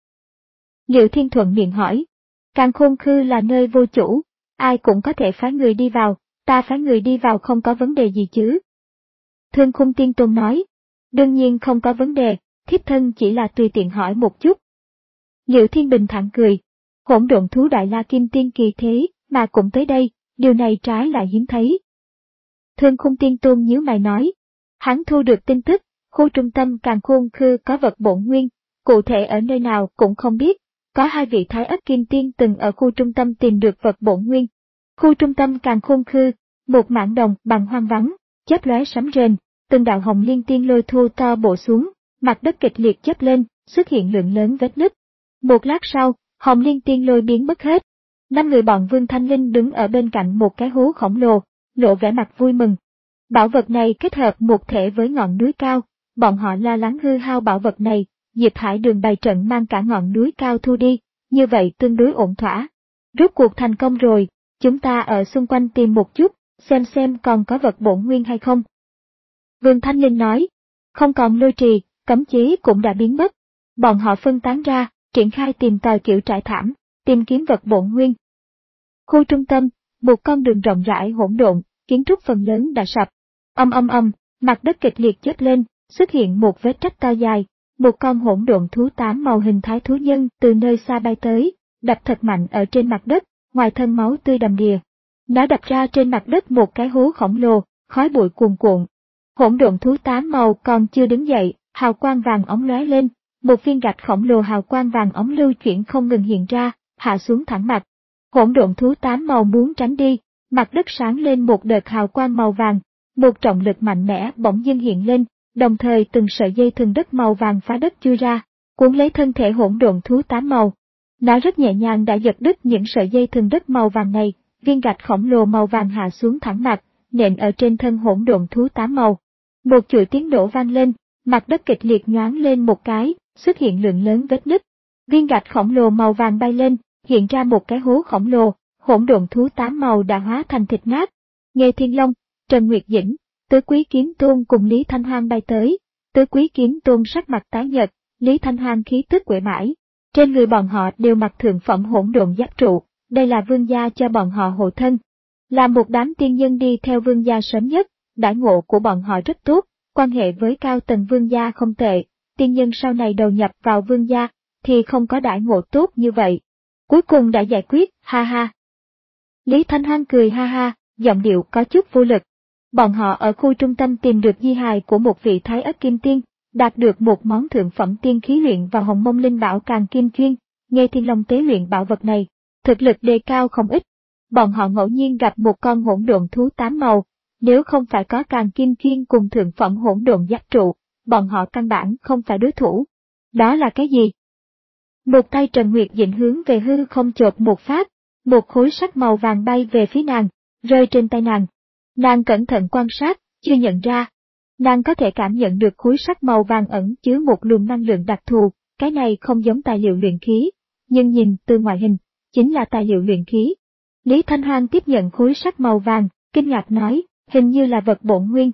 Liệu Thiên thuận miệng hỏi, Càn Khôn Khư là nơi vô chủ, ai cũng có thể phái người đi vào, ta phái người đi vào không có vấn đề gì chứ? Thương Khung Tiên Tôn nói, đương nhiên không có vấn đề, thiếp thân chỉ là tùy tiện hỏi một chút. Liệu Thiên bình thản cười, hỗn độn thú Đại La Kim Tiên kỳ thế mà cũng tới đây, điều này trái lại hiếm thấy. Thương Khung Tiên Tôn nhíu mày nói, hắn thu được tin tức, khu trung tâm Càn Khôn Khư có vật bổn nguyên, cụ thể ở nơi nào cũng không biết, có hai vị Thái Ất Kim Tiên từng ở khu trung tâm tìm được vật bổn nguyên. Khu trung tâm Càn Khôn Khư, một mảng đồng bằng hoang vắng, chớp lóe sấm rền, từng đạo hồng liên tiên lôi thô to bổ xuống, mặt đất kịch liệt chớp lên, xuất hiện lượng lớn vết nứt. Một lát sau, hồng liên tiên lôi biến mất hết. Năm người bọn Vương Thanh Linh đứng ở bên cạnh một cái hố khổng lồ, lộ vẻ mặt vui mừng. Bảo vật này kết hợp một thể với ngọn núi cao, bọn họ lo lắng hư hao bảo vật này, Diệp Hải Đường bày trận mang cả ngọn núi cao thu đi, như vậy tương đối ổn thỏa. Rốt cuộc thành công rồi, chúng ta ở xung quanh tìm một chút, xem xem còn có vật bổn nguyên hay không. Vương Thanh Linh nói, không còn lôi trì, cấm chế cũng đã biến mất. Bọn họ phân tán ra, triển khai tìm tòi kiểu trải thảm, tìm kiếm vật bổn nguyên. Khu trung tâm, một con đường rộng rãi hỗn độn, kiến trúc phần lớn đã sập. Âm âm âm, mặt đất kịch liệt chớp lên, xuất hiện một vết rách to dài, một con hỗn độn thú tám màu hình thái thú nhân từ nơi xa bay tới, đập thật mạnh ở trên mặt đất, ngoài thân máu tươi đầm đìa. Nó đập ra trên mặt đất một cái hố khổng lồ, khói bụi cuồn cuộn. Hỗn độn thú tám màu còn chưa đứng dậy, hào quang vàng óng lóe lên, một viên gạch khổng lồ hào quang vàng óng lưu chuyển không ngừng hiện ra, hạ xuống thẳng mặt. Hỗn độn thú tám màu muốn tránh đi, mặt đất sáng lên một đợt hào quang màu vàng, một trọng lực mạnh mẽ bỗng dưng hiện lên, đồng thời từng sợi dây thừng đất màu vàng phá đất chui ra, cuốn lấy thân thể hỗn độn thú tám màu. Nó rất nhẹ nhàng đã giật đứt những sợi dây thừng đất màu vàng này, viên gạch khổng lồ màu vàng hạ xuống thẳng mặt, nện ở trên thân hỗn độn thú tám màu. Một chuỗi tiếng nổ vang lên, mặt đất kịch liệt nhoáng lên một cái, xuất hiện lượng lớn vết nứt. Viên gạch khổng lồ màu vàng bay lên, hiện ra một cái hố khổng lồ, hỗn độn thú tám màu đã hóa thành thịt nát. Nghê Thiên Long, Trần Nguyệt Dĩnh, Tứ Quý Kiếm Tôn cùng Lý Thanh Hoang bay tới. Tứ Quý Kiếm Tôn sắc mặt tái nhợt, Lý Thanh Hoang khí tức uể oải. Trên người bọn họ đều mặc thượng phẩm hỗn độn giáp trụ, đây là vương gia cho bọn họ hộ thân. Là một đám tiên nhân đi theo vương gia sớm nhất, đãi ngộ của bọn họ rất tốt, quan hệ với cao tầng vương gia không tệ, tiên nhân sau này đầu nhập vào vương gia, thì không có đãi ngộ tốt như vậy. Cuối cùng đã giải quyết, ha ha. Lý Thanh Hoang cười ha ha, giọng điệu có chút vô lực. Bọn họ ở khu trung tâm tìm được di hài của một vị thái ất kim tiên, đạt được một món thượng phẩm tiên khí luyện vào hồng mông linh bảo càng kim chuyên, Nghê Thiên Long tế luyện bảo vật này, thực lực đề cao không ít. Bọn họ ngẫu nhiên gặp một con hỗn độn thú tám màu, nếu không phải có càng kim chuyên cùng thượng phẩm hỗn độn giáp trụ, bọn họ căn bản không phải đối thủ. Đó là cái gì? Một tay Trần Nguyệt Dĩnh hướng về hư không chộp một phát, một khối sắt màu vàng bay về phía nàng, rơi trên tay nàng. Nàng cẩn thận quan sát, chưa nhận ra. Nàng có thể cảm nhận được khối sắt màu vàng ẩn chứa một luồng năng lượng đặc thù, cái này không giống tài liệu luyện khí, nhưng nhìn từ ngoại hình, chính là tài liệu luyện khí. Lý Thanh Hoang tiếp nhận khối sắt màu vàng, kinh ngạc nói, hình như là vật bổn nguyên.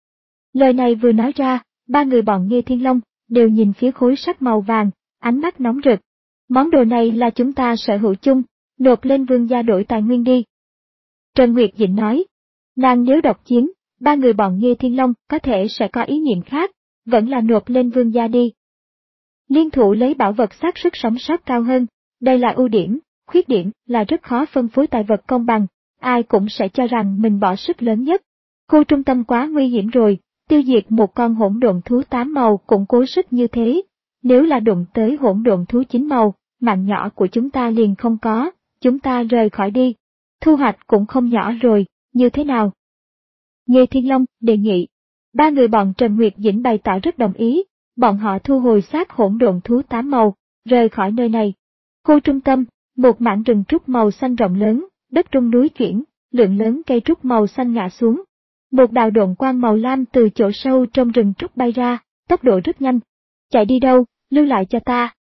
Lời này vừa nói ra, ba người bọn Nghê Thiên Long đều nhìn phía khối sắt màu vàng, ánh mắt nóng rực. Món đồ này là chúng ta sở hữu chung, nộp lên vương gia đổi tài nguyên đi. Trần Nguyệt Dĩnh nói, nàng nếu độc chiến, ba người bọn Nghê Thiên Long có thể sẽ có ý niệm khác, vẫn là nộp lên vương gia đi. Liên thủ lấy bảo vật xác suất sống sót cao hơn, đây là ưu điểm, khuyết điểm là rất khó phân phối tài vật công bằng, ai cũng sẽ cho rằng mình bỏ sức lớn nhất. Khu trung tâm quá nguy hiểm rồi, tiêu diệt một con hỗn độn thú tám màu cũng cố sức như thế, nếu là đụng tới hỗn độn thú chín màu, mạng nhỏ của chúng ta liền không có, chúng ta rời khỏi đi. Thu hoạch cũng không nhỏ rồi, như thế nào? Nghê Thiên Long đề nghị. Ba người bọn Trần Nguyệt Dĩnh bày tỏ rất đồng ý, bọn họ thu hồi xác hỗn độn thú tám màu, rời khỏi nơi này. Khu trung tâm, một mảng rừng trúc màu xanh rộng lớn, đất rung núi chuyển, lượng lớn cây trúc màu xanh ngã xuống. Một đạo độn quang màu lam từ chỗ sâu trong rừng trúc bay ra, tốc độ rất nhanh. Chạy đi đâu, lưu lại cho ta.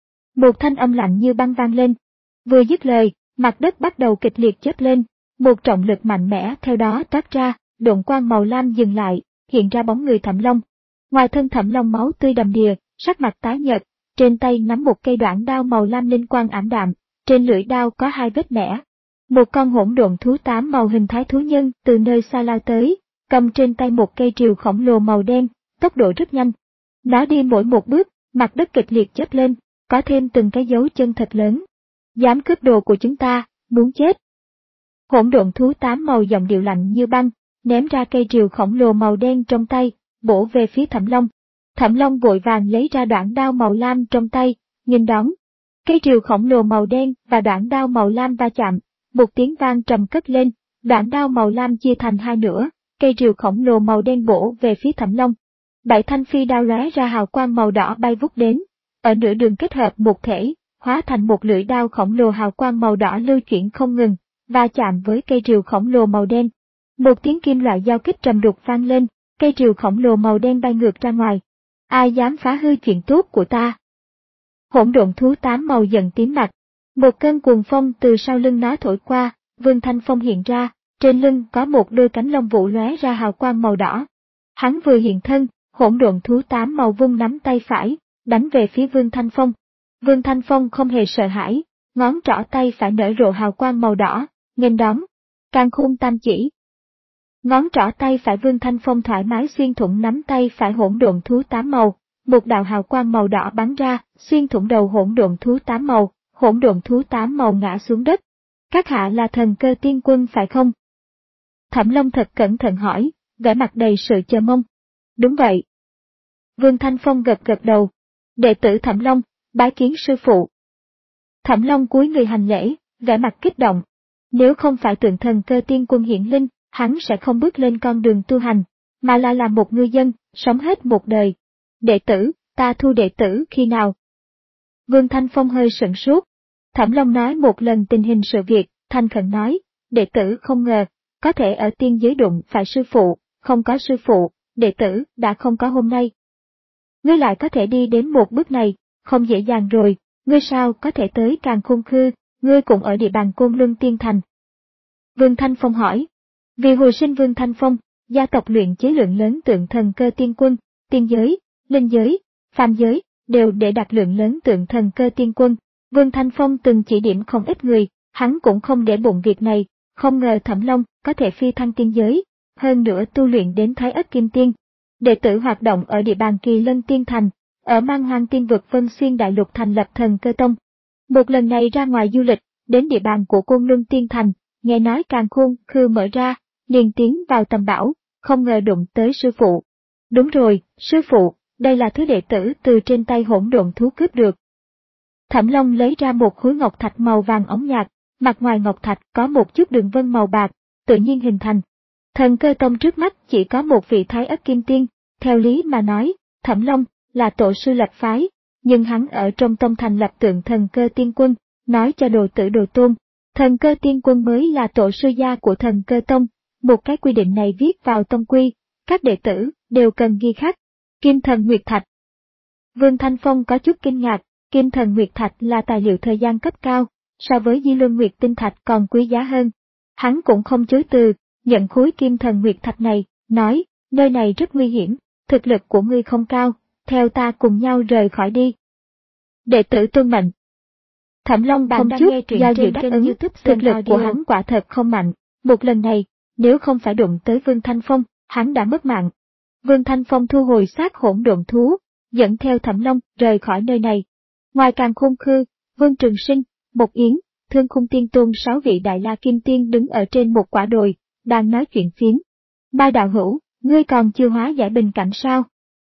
Một thanh âm lạnh như băng vang lên. Vừa dứt lời, mặt đất bắt đầu kịch liệt chớp lên, một trọng lực mạnh mẽ theo đó toát ra, độn quang màu lam dừng lại, hiện ra bóng người Thẩm Long. Ngoài thân Thẩm Long máu tươi đầm đìa, sắc mặt tái nhợt, trên tay nắm một cây đoạn đao màu lam linh quang ảm đạm, trên lưỡi đao có hai vết mẻ. Một con hỗn độn thú tám màu hình thái thú nhân từ nơi xa lao tới, cầm trên tay một cây rìu khổng lồ màu đen, tốc độ rất nhanh. Nó đi mỗi một bước, mặt đất kịch liệt chớp lên, có thêm từng cái dấu chân thật lớn. Dám cướp đồ của chúng ta, muốn chết. Hỗn độn thú tám màu giọng điệu lạnh như băng, ném ra cây rìu khổng lồ màu đen trong tay, bổ về phía Thẩm Long. Thẩm Long vội vàng lấy ra đoạn đao màu lam trong tay, nghênh đón. Cây rìu khổng lồ màu đen và đoạn đao màu lam va chạm, một tiếng vang trầm cất lên, đoạn đao màu lam chia thành hai nửa, cây rìu khổng lồ màu đen bổ về phía Thẩm Long. Bảy thanh phi đao lóe ra hào quang màu đỏ bay vút đến, ở nửa đường kết hợp một thể, hóa thành một lưỡi đao khổng lồ hào quang màu đỏ lưu chuyển không ngừng, va chạm với cây rìu khổng lồ màu đen. Một tiếng kim loại giao kích trầm đục vang lên, cây rìu khổng lồ màu đen bay ngược ra ngoài. Ai dám phá hư chuyện tốt của ta? Hỗn độn thú tám màu giận tím mặt. Một cơn cuồng phong từ sau lưng nó thổi qua, Vương Thanh Phong hiện ra, trên lưng có một đôi cánh lông vũ lóe ra hào quang màu đỏ. Hắn vừa hiện thân, hỗn độn thú tám màu vung nắm tay phải, đánh về phía Vương Thanh Phong. Vương Thanh Phong không hề sợ hãi, ngón trỏ tay phải nở rộ hào quang màu đỏ, nghênh đón. Càn khôn tam chỉ. Ngón trỏ tay phải Vương Thanh Phong thoải mái xuyên thủng nắm tay phải hỗn độn thú tám màu, một đạo hào quang màu đỏ bắn ra, xuyên thủng đầu hỗn độn thú tám màu, hỗn độn thú tám màu ngã xuống đất. Các hạ là thần cơ tiên quân phải không? Thẩm Long thật cẩn thận hỏi, vẻ mặt đầy sự chờ mong. Đúng vậy. Vương Thanh Phong gật gật đầu. Đệ tử Thẩm Long, bái kiến sư phụ. Thẩm Long cúi người hành lễ, vẻ mặt kích động. Nếu không phải tượng thần cơ tiên quân hiển linh, hắn sẽ không bước lên con đường tu hành. mà là làm một ngư dân, sống hết một đời. Đệ tử, ta thu đệ tử khi nào? Vương Thanh Phong hơi sửng sốt. Thẩm Long nói một lần tình hình sự việc, thành khẩn nói, đệ tử không ngờ, có thể ở tiên giới đụng phải sư phụ, không có sư phụ, đệ tử đã không có hôm nay. Ngươi lại có thể đi đến một bước này, không dễ dàng rồi, ngươi sao có thể tới Càn Khôn Khư, ngươi cũng ở địa bàn Côn Luân Tiên Thành. Vương Thanh Phong hỏi, vì hồi sinh Vương Thanh Phong, gia tộc luyện chế lượng lớn tượng thần cơ tiên quân, tiên giới, linh giới, phàm giới, đều để đặt lượng lớn tượng thần cơ tiên quân. Vương Thanh Phong từng chỉ điểm không ít người, hắn cũng không để bụng việc này, không ngờ Thẩm Long có thể phi thăng tiên giới, hơn nữa tu luyện đến Thái Ất Kim Tiên. Đệ tử hoạt động ở địa bàn Kỳ Lân Tiên Thành, ở Man Hoang Tiên vực Vân Xuyên Đại Lục thành lập Thần Cơ Tông. Một lần này ra ngoài du lịch, đến địa bàn của Côn Luân Tiên Thành, nghe nói Càn Khôn Khư mở ra, liền tiến vào tầm bảo, không ngờ đụng tới sư phụ. Đúng rồi, sư phụ, đây là thứ đệ tử từ trên tay hỗn độn thú cướp được. Thẩm Long lấy ra một khối ngọc thạch màu vàng óng nhạt, mặt ngoài ngọc thạch có một chút đường vân màu bạc, tự nhiên hình thành. Thần Cơ Tông trước mắt chỉ có một vị Thái Ất Kim Tiên, theo lý mà nói, Thẩm Long là tổ sư lập phái, nhưng hắn ở trong tông thành lập tượng Thần Cơ Tiên Quân, nói cho đồ tử đồ tôn, Thần Cơ Tiên Quân mới là tổ sư gia của Thần Cơ Tông. Một cái quy định này viết vào tông quy, các đệ tử đều cần ghi khắc. Kim Thần Nguyệt Thạch. Vương Thanh Phong có chút kinh ngạc, Kim Thần Nguyệt Thạch là tài liệu thời gian cấp cao, so với Di Luân Nguyệt Tinh Thạch còn quý giá hơn. Hắn cũng không chối từ, nhận khối Kim Thần Nguyệt Thạch này, nói, nơi này rất nguy hiểm, thực lực của ngươi không cao, theo ta cùng nhau rời khỏi đi. Đệ tử tuân mệnh. Thẩm Long không chút do dự đáp ứng, thực lực của hắn quả thật không mạnh, một lần này, nếu không phải đụng tới Vương Thanh Phong, hắn đã mất mạng. Vương Thanh Phong thu hồi xác hỗn độn thú, dẫn theo Thẩm Long rời khỏi nơi này. Ngoài Càn Khôn Khư, Vương Trường Sinh, Mộc Yến, Thương Khung Tiên Tôn sáu vị Đại La Kim Tiên đứng ở trên một quả đồi, đang nói chuyện phiếm. Mai đạo hữu, ngươi còn chưa hóa giải bình cảnh sao?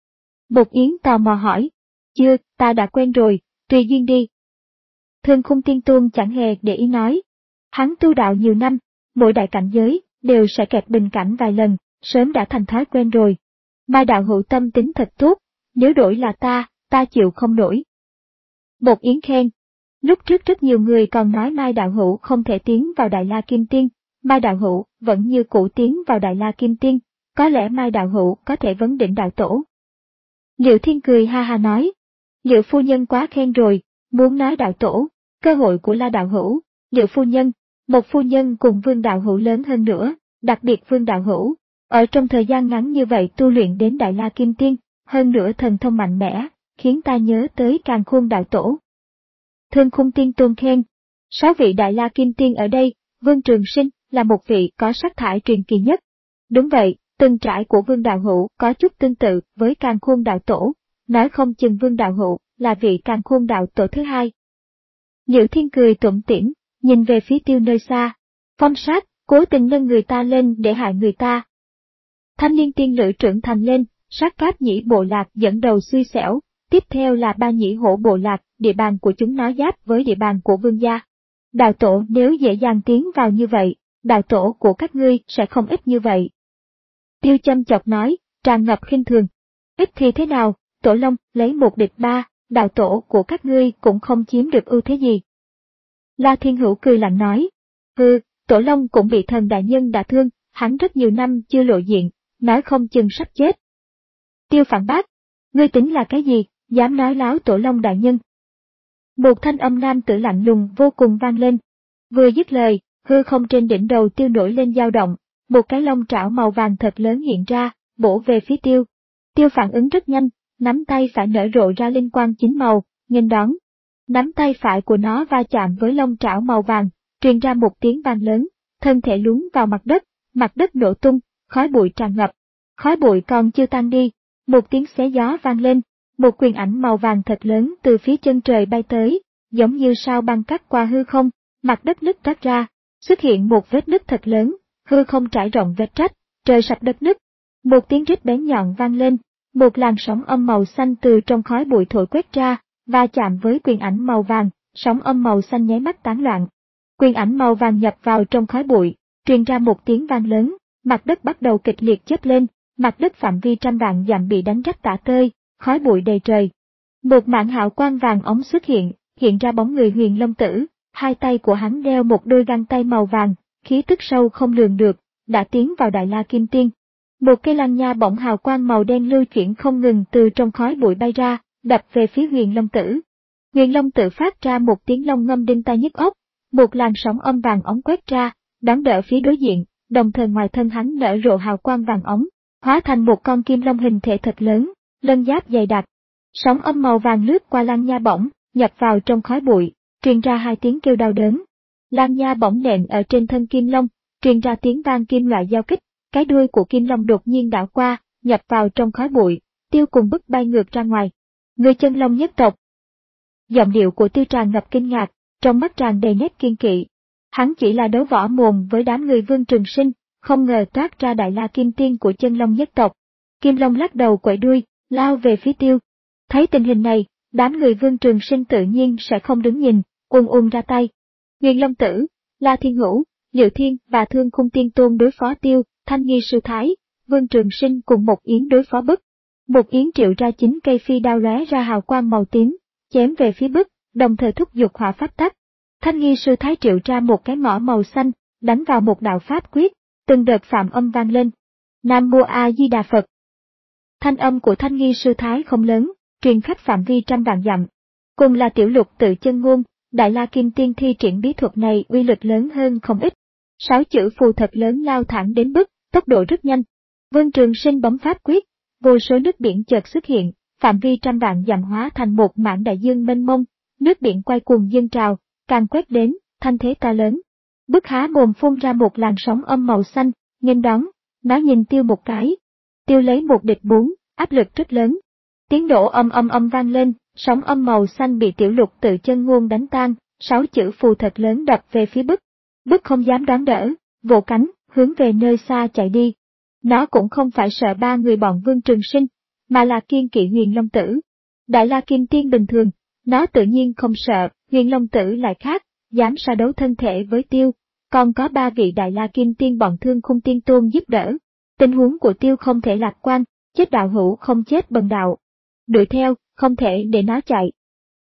Mộc Yến tò mò hỏi. Chưa, ta đã quen rồi, tùy duyên đi. Thương Khung Tiên Tôn chẳng hề để ý nói. Hắn tu đạo nhiều năm, mỗi đại cảnh giới đều sẽ kẹt bình cảnh vài lần, sớm đã thành thói quen rồi. Mai đạo hữu tâm tính thật tốt, nếu đổi là ta, ta chịu không nổi. Mộc Yến khen. Lúc trước rất nhiều người còn nói Mai đạo hữu không thể tiến vào Đại La Kim Tiên, Mai đạo hữu vẫn như cũ tiến vào Đại La Kim Tiên, có lẽ Mai đạo hữu có thể vấn đỉnh đạo tổ. Liệu Thiên cười ha ha nói. Liệu phu nhân quá khen rồi, muốn nói đạo tổ, cơ hội của La đạo hữu, Liệu phu nhân, một phu nhân cùng Vương đạo hữu lớn hơn nữa, đặc biệt Vương đạo hữu, ở trong thời gian ngắn như vậy tu luyện đến Đại La Kim Tiên, hơn nữa thần thông mạnh mẽ, khiến ta nhớ tới Càn Khôn đạo tổ. Thương Khung Tiên Tôn khen, sáu vị Đại La Kim Tiên ở đây, Vương Trường Sinh là một vị có sắc thải truyền kỳ nhất. Đúng vậy, từng trải của Vương đạo hữu có chút tương tự với Càn Khôn đạo tổ, nói không chừng Vương đạo hữu là vị Càn Khôn đạo tổ thứ hai. Liễu Thiên cười tủm tỉm, nhìn về phía tiêu nơi xa, phong sát, cố tình nâng người ta lên để hại người ta. Thanh niên tiên nữ trưởng thành lên, sát cáp nhĩ bộ lạc dẫn đầu xui xẻo, tiếp theo là ba nhĩ hổ bộ lạc, địa bàn của chúng nó giáp với địa bàn của vương gia. Đạo tổ nếu dễ dàng tiến vào như vậy, đạo tổ của các ngươi sẽ không ít như vậy. Tiêu châm chọc nói, tràn ngập khinh thường. Ít thì thế nào, tổ long lấy một địch ba, đạo tổ của các ngươi cũng không chiếm được ưu thế gì. La Thiên Hữu cười lạnh nói, hừ, tổ long cũng bị thần đại nhân đả thương, hắn rất nhiều năm chưa lộ diện, nói không chừng sắp chết. Tiêu phản bác, ngươi tính là cái gì, dám nói láo tổ long đại nhân. Một thanh âm nam tử lạnh lùng vô cùng vang lên. Vừa dứt lời, hư không trên đỉnh đầu tiêu nổi lên dao động, một cái lông trảo màu vàng thật lớn hiện ra, bổ về phía tiêu. Tiêu phản ứng rất nhanh, nắm tay phải nở rộ ra linh quang chín màu, nghênh đón. Nắm tay phải của nó va chạm với lông trảo màu vàng, truyền ra một tiếng vang lớn, thân thể lún vào mặt đất, mặt đất nổ tung, khói bụi tràn ngập. Khói bụi còn chưa tan đi, một tiếng xé gió vang lên, một quyền ảnh màu vàng thật lớn từ phía chân trời bay tới, giống như sao băng cắt qua hư không, mặt đất nứt rách ra, xuất hiện một vết nứt thật lớn, hư không trải rộng vết rách, trời sập đất nứt. Một tiếng rít bén nhọn vang lên, một làn sóng âm màu xanh từ trong khói bụi thổi quét ra, va chạm với quyền ảnh màu vàng, sóng âm màu xanh nháy mắt tán loạn. Quyền ảnh màu vàng nhập vào trong khói bụi, truyền ra một tiếng vang lớn, mặt đất bắt đầu kịch liệt chớp lên, mặt đất phạm vi trăm vạn dặm bị đánh rách tả tơi, khói bụi đầy trời. Một mảng hào quang vàng óng xuất hiện, hiện ra bóng người Huyền Long Tử, hai tay của hắn đeo một đôi găng tay màu vàng, khí tức sâu không lường được, đã tiến vào Đại La Kim Tiên. Một cây lăng nha bổng hào quang màu đen lưu chuyển không ngừng từ trong khói bụi bay ra, đập về phía Huyền Long Tử. Huyền Long Tử phát ra một tiếng long ngâm đinh tai nhức óc, một làn sóng âm vàng óng quét ra, đón đỡ phía đối diện, đồng thời ngoài thân hắn nở rộ hào quang vàng óng, hóa thành một con kim long hình thể thật lớn, lân giáp dày đặc. Sóng âm màu vàng lướt qua lăng nha bổng, nhập vào trong khói bụi, truyền ra hai tiếng kêu đau đớn. Lăng nha bổng nện ở trên thân kim long, truyền ra tiếng vang kim loại giao kích, cái đuôi của kim long đột nhiên đảo qua, nhập vào trong khói bụi, Tiêu cùng bức bay ngược ra ngoài. Người chân long nhất tộc. Giọng điệu của Tiêu tràn ngập kinh ngạc, trong mắt tràn đầy nét kiên kỵ. Hắn chỉ là đấu võ mồm với đám người Vương Trường Sinh, không ngờ toát ra Đại La Kim Tiên của chân long nhất tộc. Kim long lắc đầu quẩy đuôi, lao về phía Tiêu. Thấy tình hình này, đám người Vương Trường Sinh tự nhiên sẽ không đứng nhìn, ùn ùn ra tay. Huyền Long Tử, La Thiên Hữu, Liệu Thiên và Thương Khung Tiên Tôn đối phó Tiêu, Thanh Nghi Sư Thái, Vương Trường Sinh cùng Một Yến đối phó Bức. Một Yến triệu ra chín cây phi đao lóe ra hào quang màu tím, chém về phía Bức, đồng thời thúc giục hỏa pháp tắc. Thanh Nghi Sư Thái triệu ra một cái mỏ màu xanh, đánh vào một đạo pháp quyết, từng đợt phạm âm vang lên. Nam Mô A Di Đà Phật. Thanh âm của Thanh Nghi Sư Thái không lớn, truyền khắp phạm vi trăm vạn dặm. Cùng là tiểu lục tự chân ngôn, Đại La Kim Tiên thi triển bí thuật này uy lực lớn hơn không ít. Sáu chữ phù thật lớn lao thẳng đến Bức, tốc độ rất nhanh. Vương Trường Sinh bấm pháp quyết, vô số nước biển chợt xuất hiện, phạm vi trăm vạn dặm hóa thành một mảng đại dương mênh mông, nước biển quay cuồng dâng trào, càng quét đến, thanh thế to lớn. Bức há mồm phun ra một làn sóng âm màu xanh, nghênh đón, nó nhìn Tiêu một cái. Tiêu lấy một địch bốn, áp lực rất lớn. Tiếng nổ âm âm âm vang lên, sóng âm màu xanh bị tiểu lục tự chân ngôn đánh tan, sáu chữ phù thật lớn đập về phía Bức. Bức không dám đón đỡ, vỗ cánh, hướng về nơi xa chạy đi. Nó cũng không phải sợ ba người bọn Vương Trường Sinh, mà là kiên kỵ Huyền Long Tử. Đại La Kim Tiên bình thường, nó tự nhiên không sợ, Huyền Long Tử lại khác, dám so đấu thân thể với Tiêu, còn có ba vị Đại La Kim Tiên bọn Thương Khung Tiên Tôn giúp đỡ. Tình huống của Tiêu không thể lạc quan, chết đạo hữu không chết bần đạo. Đuổi theo, không thể để nó chạy.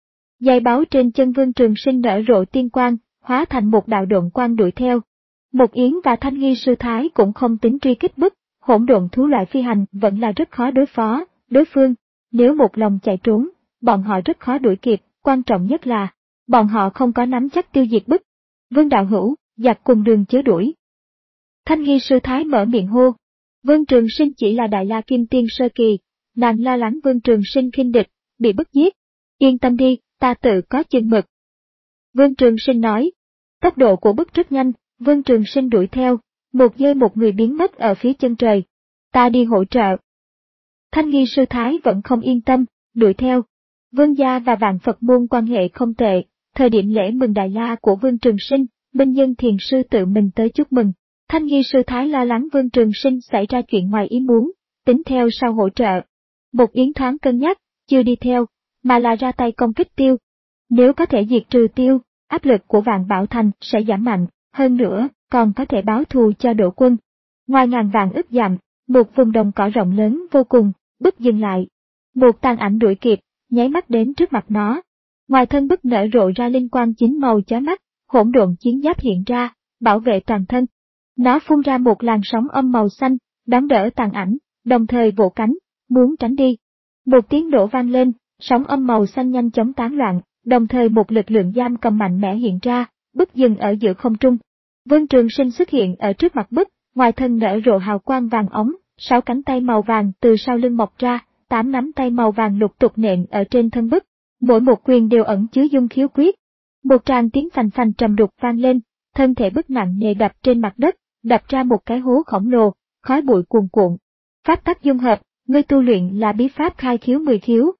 Dây báo trên chân Vương Trường Sinh nở rộ tiên quang, hóa thành một đạo độn quang đuổi theo. Một Yến và Thanh Nghi Sư Thái cũng không tính truy kích Bức, hỗn độn thú loại phi hành vẫn là rất khó đối phó, đối phương, nếu một lòng chạy trốn, bọn họ rất khó đuổi kịp, quan trọng nhất là, bọn họ không có nắm chắc tiêu diệt Bức. Vương đạo hữu, giặc cùng đường chớ đuổi. Thanh Nghi Sư Thái mở miệng hô. Vương Trường Sinh chỉ là Đại La Kim Tiên sơ kỳ, nàng lo lắng Vương Trường Sinh khinh địch, bị Bức giết. Yên tâm đi, ta tự có chừng mực. Vương Trường Sinh nói. Tốc độ của Bức rất nhanh, Vương Trường Sinh đuổi theo, một giây một người biến mất ở phía chân trời. Ta đi hỗ trợ. Thanh Nghi Sư Thái vẫn không yên tâm, đuổi theo. Vương gia và Vạn Phật môn quan hệ không tệ, thời điểm lễ mừng Đại La của Vương Trường Sinh, Minh Nhân Thiền Sư tự mình tới chúc mừng. Thanh Nghi Sư Thái lo lắng Vương Trường Sinh xảy ra chuyện ngoài ý muốn, tính theo sau hỗ trợ. Một Yến thoáng cân nhắc, chưa đi theo, mà là ra tay công kích Tiêu. Nếu có thể diệt trừ Tiêu, áp lực của Vạn Bảo Thành sẽ giảm mạnh, hơn nữa, còn có thể báo thù cho Đỗ Quân. Ngoài ngàn vạn ức dặm, một vùng đồng cỏ rộng lớn vô cùng, Bức dừng lại. Một tàn ảnh đuổi kịp, nháy mắt đến trước mặt nó. Ngoài thân Bức nở rộ ra linh quang chín màu chói mắt, hỗn độn chiến giáp hiện ra, bảo vệ toàn thân. Nó phun ra một làn sóng âm màu xanh, đón đỡ tàn ảnh, đồng thời vỗ cánh, muốn tránh đi. Một tiếng nổ vang lên, sóng âm màu xanh nhanh chóng tán loạn, đồng thời một lực lượng giam cầm mạnh mẽ hiện ra, Bức dừng ở giữa không trung. Vương Trường Sinh xuất hiện ở trước mặt Bức, ngoài thân nở rộ hào quang vàng óng, sáu cánh tay màu vàng từ sau lưng mọc ra, tám nắm tay màu vàng lục tục nện ở trên thân Bức, mỗi một quyền đều ẩn chứa dung khiếu quyết. Một tràng tiếng phành phành trầm đục vang lên, thân thể Bức nặng nề đập trên mặt đất, đập ra một cái hố khổng lồ, khói bụi cuồn cuộn. Pháp tắc dung hợp, ngươi tu luyện là bí pháp khai khiếu mười khiếu.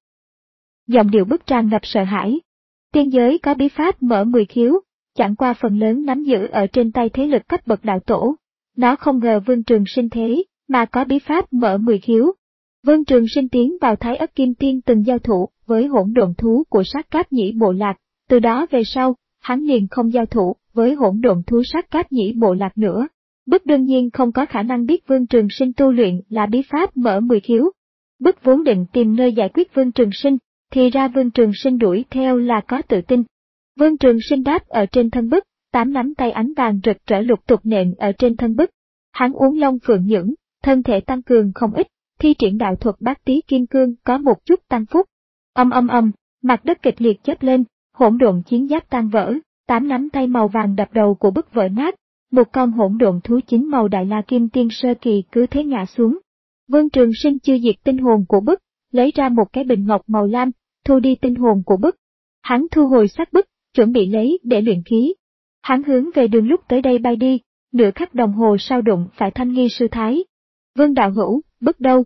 Giọng điệu Bức tràn ngập sợ hãi. Tiên giới có bí pháp mở mười khiếu, chẳng qua phần lớn nắm giữ ở trên tay thế lực cấp bậc đạo tổ. Nó không ngờ Vương Trường Sinh thế, mà có bí pháp mở mười khiếu. Vương Trường Sinh tiến vào Thái Ất Kim Tiên từng giao thủ với hỗn độn thú của Sát Cáp Nhĩ Bộ Lạc, từ đó về sau, hắn liền không giao thủ với hỗn độn thú Sát Cáp Nhĩ Bộ Lạc nữa. Bức đương nhiên không có khả năng biết Vương Trường Sinh tu luyện là bí pháp mở mười khiếu. Bức vốn định tìm nơi giải quyết Vương Trường Sinh, thì ra Vương Trường Sinh đuổi theo là có tự tin. Vương Trường Sinh đáp ở trên thân bức, tám nắm tay ánh vàng rực rỡ lục tục nện ở trên thân bức. Hắn uống long phượng nhưỡng, thân thể tăng cường không ít, thi triển đạo thuật bát tí kim cương có một chút tăng phúc. Âm âm âm, mặt đất kịch liệt chớp lên, hỗn độn chiến giáp tan vỡ, tám nắm tay màu vàng đập đầu của bức vỡ nát, một con hỗn độn thú chính màu đại la kim tiên sơ kỳ cứ thế ngã xuống. Vương Trường Sinh chưa diệt tinh hồn của bức, lấy ra một cái bình ngọc màu lam, thu đi tinh hồn của bức. Hắn thu hồi xác bức, chuẩn bị lấy để luyện khí. Hắn hướng về đường lúc tới đây bay đi, nửa khắc đồng hồ sau đụng phải Thanh Nghi sư thái. Vương đạo hữu, bức đâu?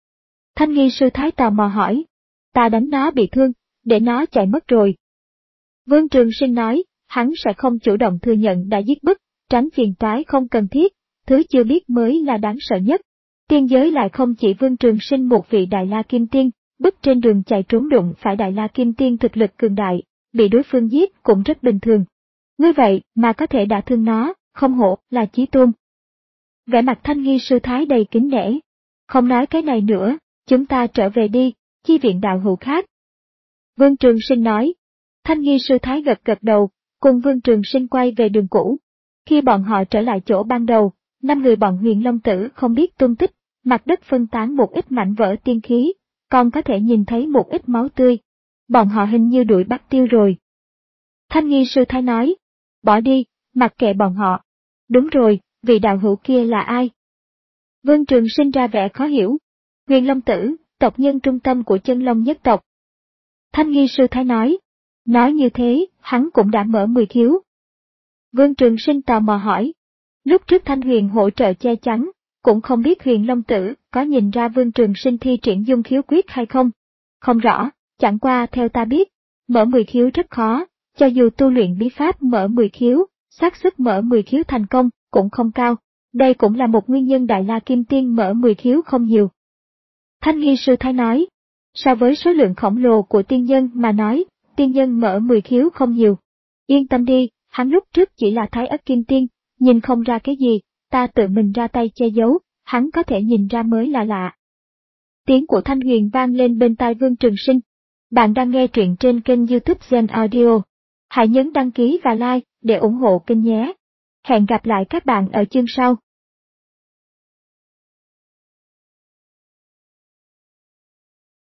Thanh Nghi sư thái tò mò hỏi. Ta đánh nó bị thương, để nó chạy mất rồi. Vương Trường Sinh nói, hắn sẽ không chủ động thừa nhận đã giết bức, tránh phiền toái không cần thiết, thứ chưa biết mới là đáng sợ nhất. Tiên giới lại không chỉ Vương Trường Sinh một vị Đại La Kim Tiên, bức trên đường chạy trốn đụng phải Đại La Kim Tiên thực lực cường đại, bị đối phương giết cũng rất bình thường. Ngươi vậy mà có thể đả thương nó, không hổ là chí tôn. Vẻ mặt Thanh Nghi sư thái đầy kính nể. Không nói cái này nữa, chúng ta trở về đi, chi viện đạo hữu khác. Vương Trường Sinh nói. Thanh Nghi sư thái gật gật đầu, cùng Vương Trường Sinh quay về đường cũ. Khi bọn họ trở lại chỗ ban đầu, năm người bọn Huyền Long Tử không biết tung tích, mặt đất phân tán một ít mảnh vỡ tiên khí, còn có thể nhìn thấy một ít máu tươi. Bọn họ hình như đuổi bắt tiêu rồi. Thanh Nghi sư thái nói, bỏ đi, mặc kệ bọn họ. Đúng rồi, vị đạo hữu kia là ai? Vương Trường Sinh ra vẻ khó hiểu. Huyền Long Tử, tộc nhân trung tâm của Chân Long nhất tộc. Thanh Nghi sư thái nói, nói như thế, hắn cũng đã mở mười khiếu. Vương Trường Sinh tò mò hỏi. Lúc trước Thanh Huyền hỗ trợ che chắn, cũng không biết Huyền Long Tử có nhìn ra Vương Trường Sinh thi triển dung khiếu quyết hay không. Không rõ, chẳng qua theo ta biết, mở mười khiếu rất khó, cho dù tu luyện bí pháp mở mười khiếu, xác suất mở mười khiếu thành công cũng không cao. Đây cũng là một nguyên nhân Đại La Kim Tiên mở mười khiếu không nhiều. Thanh Nghi sư thái nói, so với số lượng khổng lồ của tiên nhân mà nói, tiên nhân mở mười khiếu không nhiều. Yên tâm đi, hắn lúc trước chỉ là Thái Ất Kim Tiên, nhìn không ra cái gì, ta tự mình ra tay che giấu, hắn có thể nhìn ra mới là lạ. Tiếng của Thanh Huyền vang lên bên tai Vương Trường Sinh. Bạn đang nghe truyện trên kênh YouTube Gen Audio. Hãy nhấn đăng ký và like để ủng hộ kênh nhé. Hẹn gặp lại các bạn ở chương sau.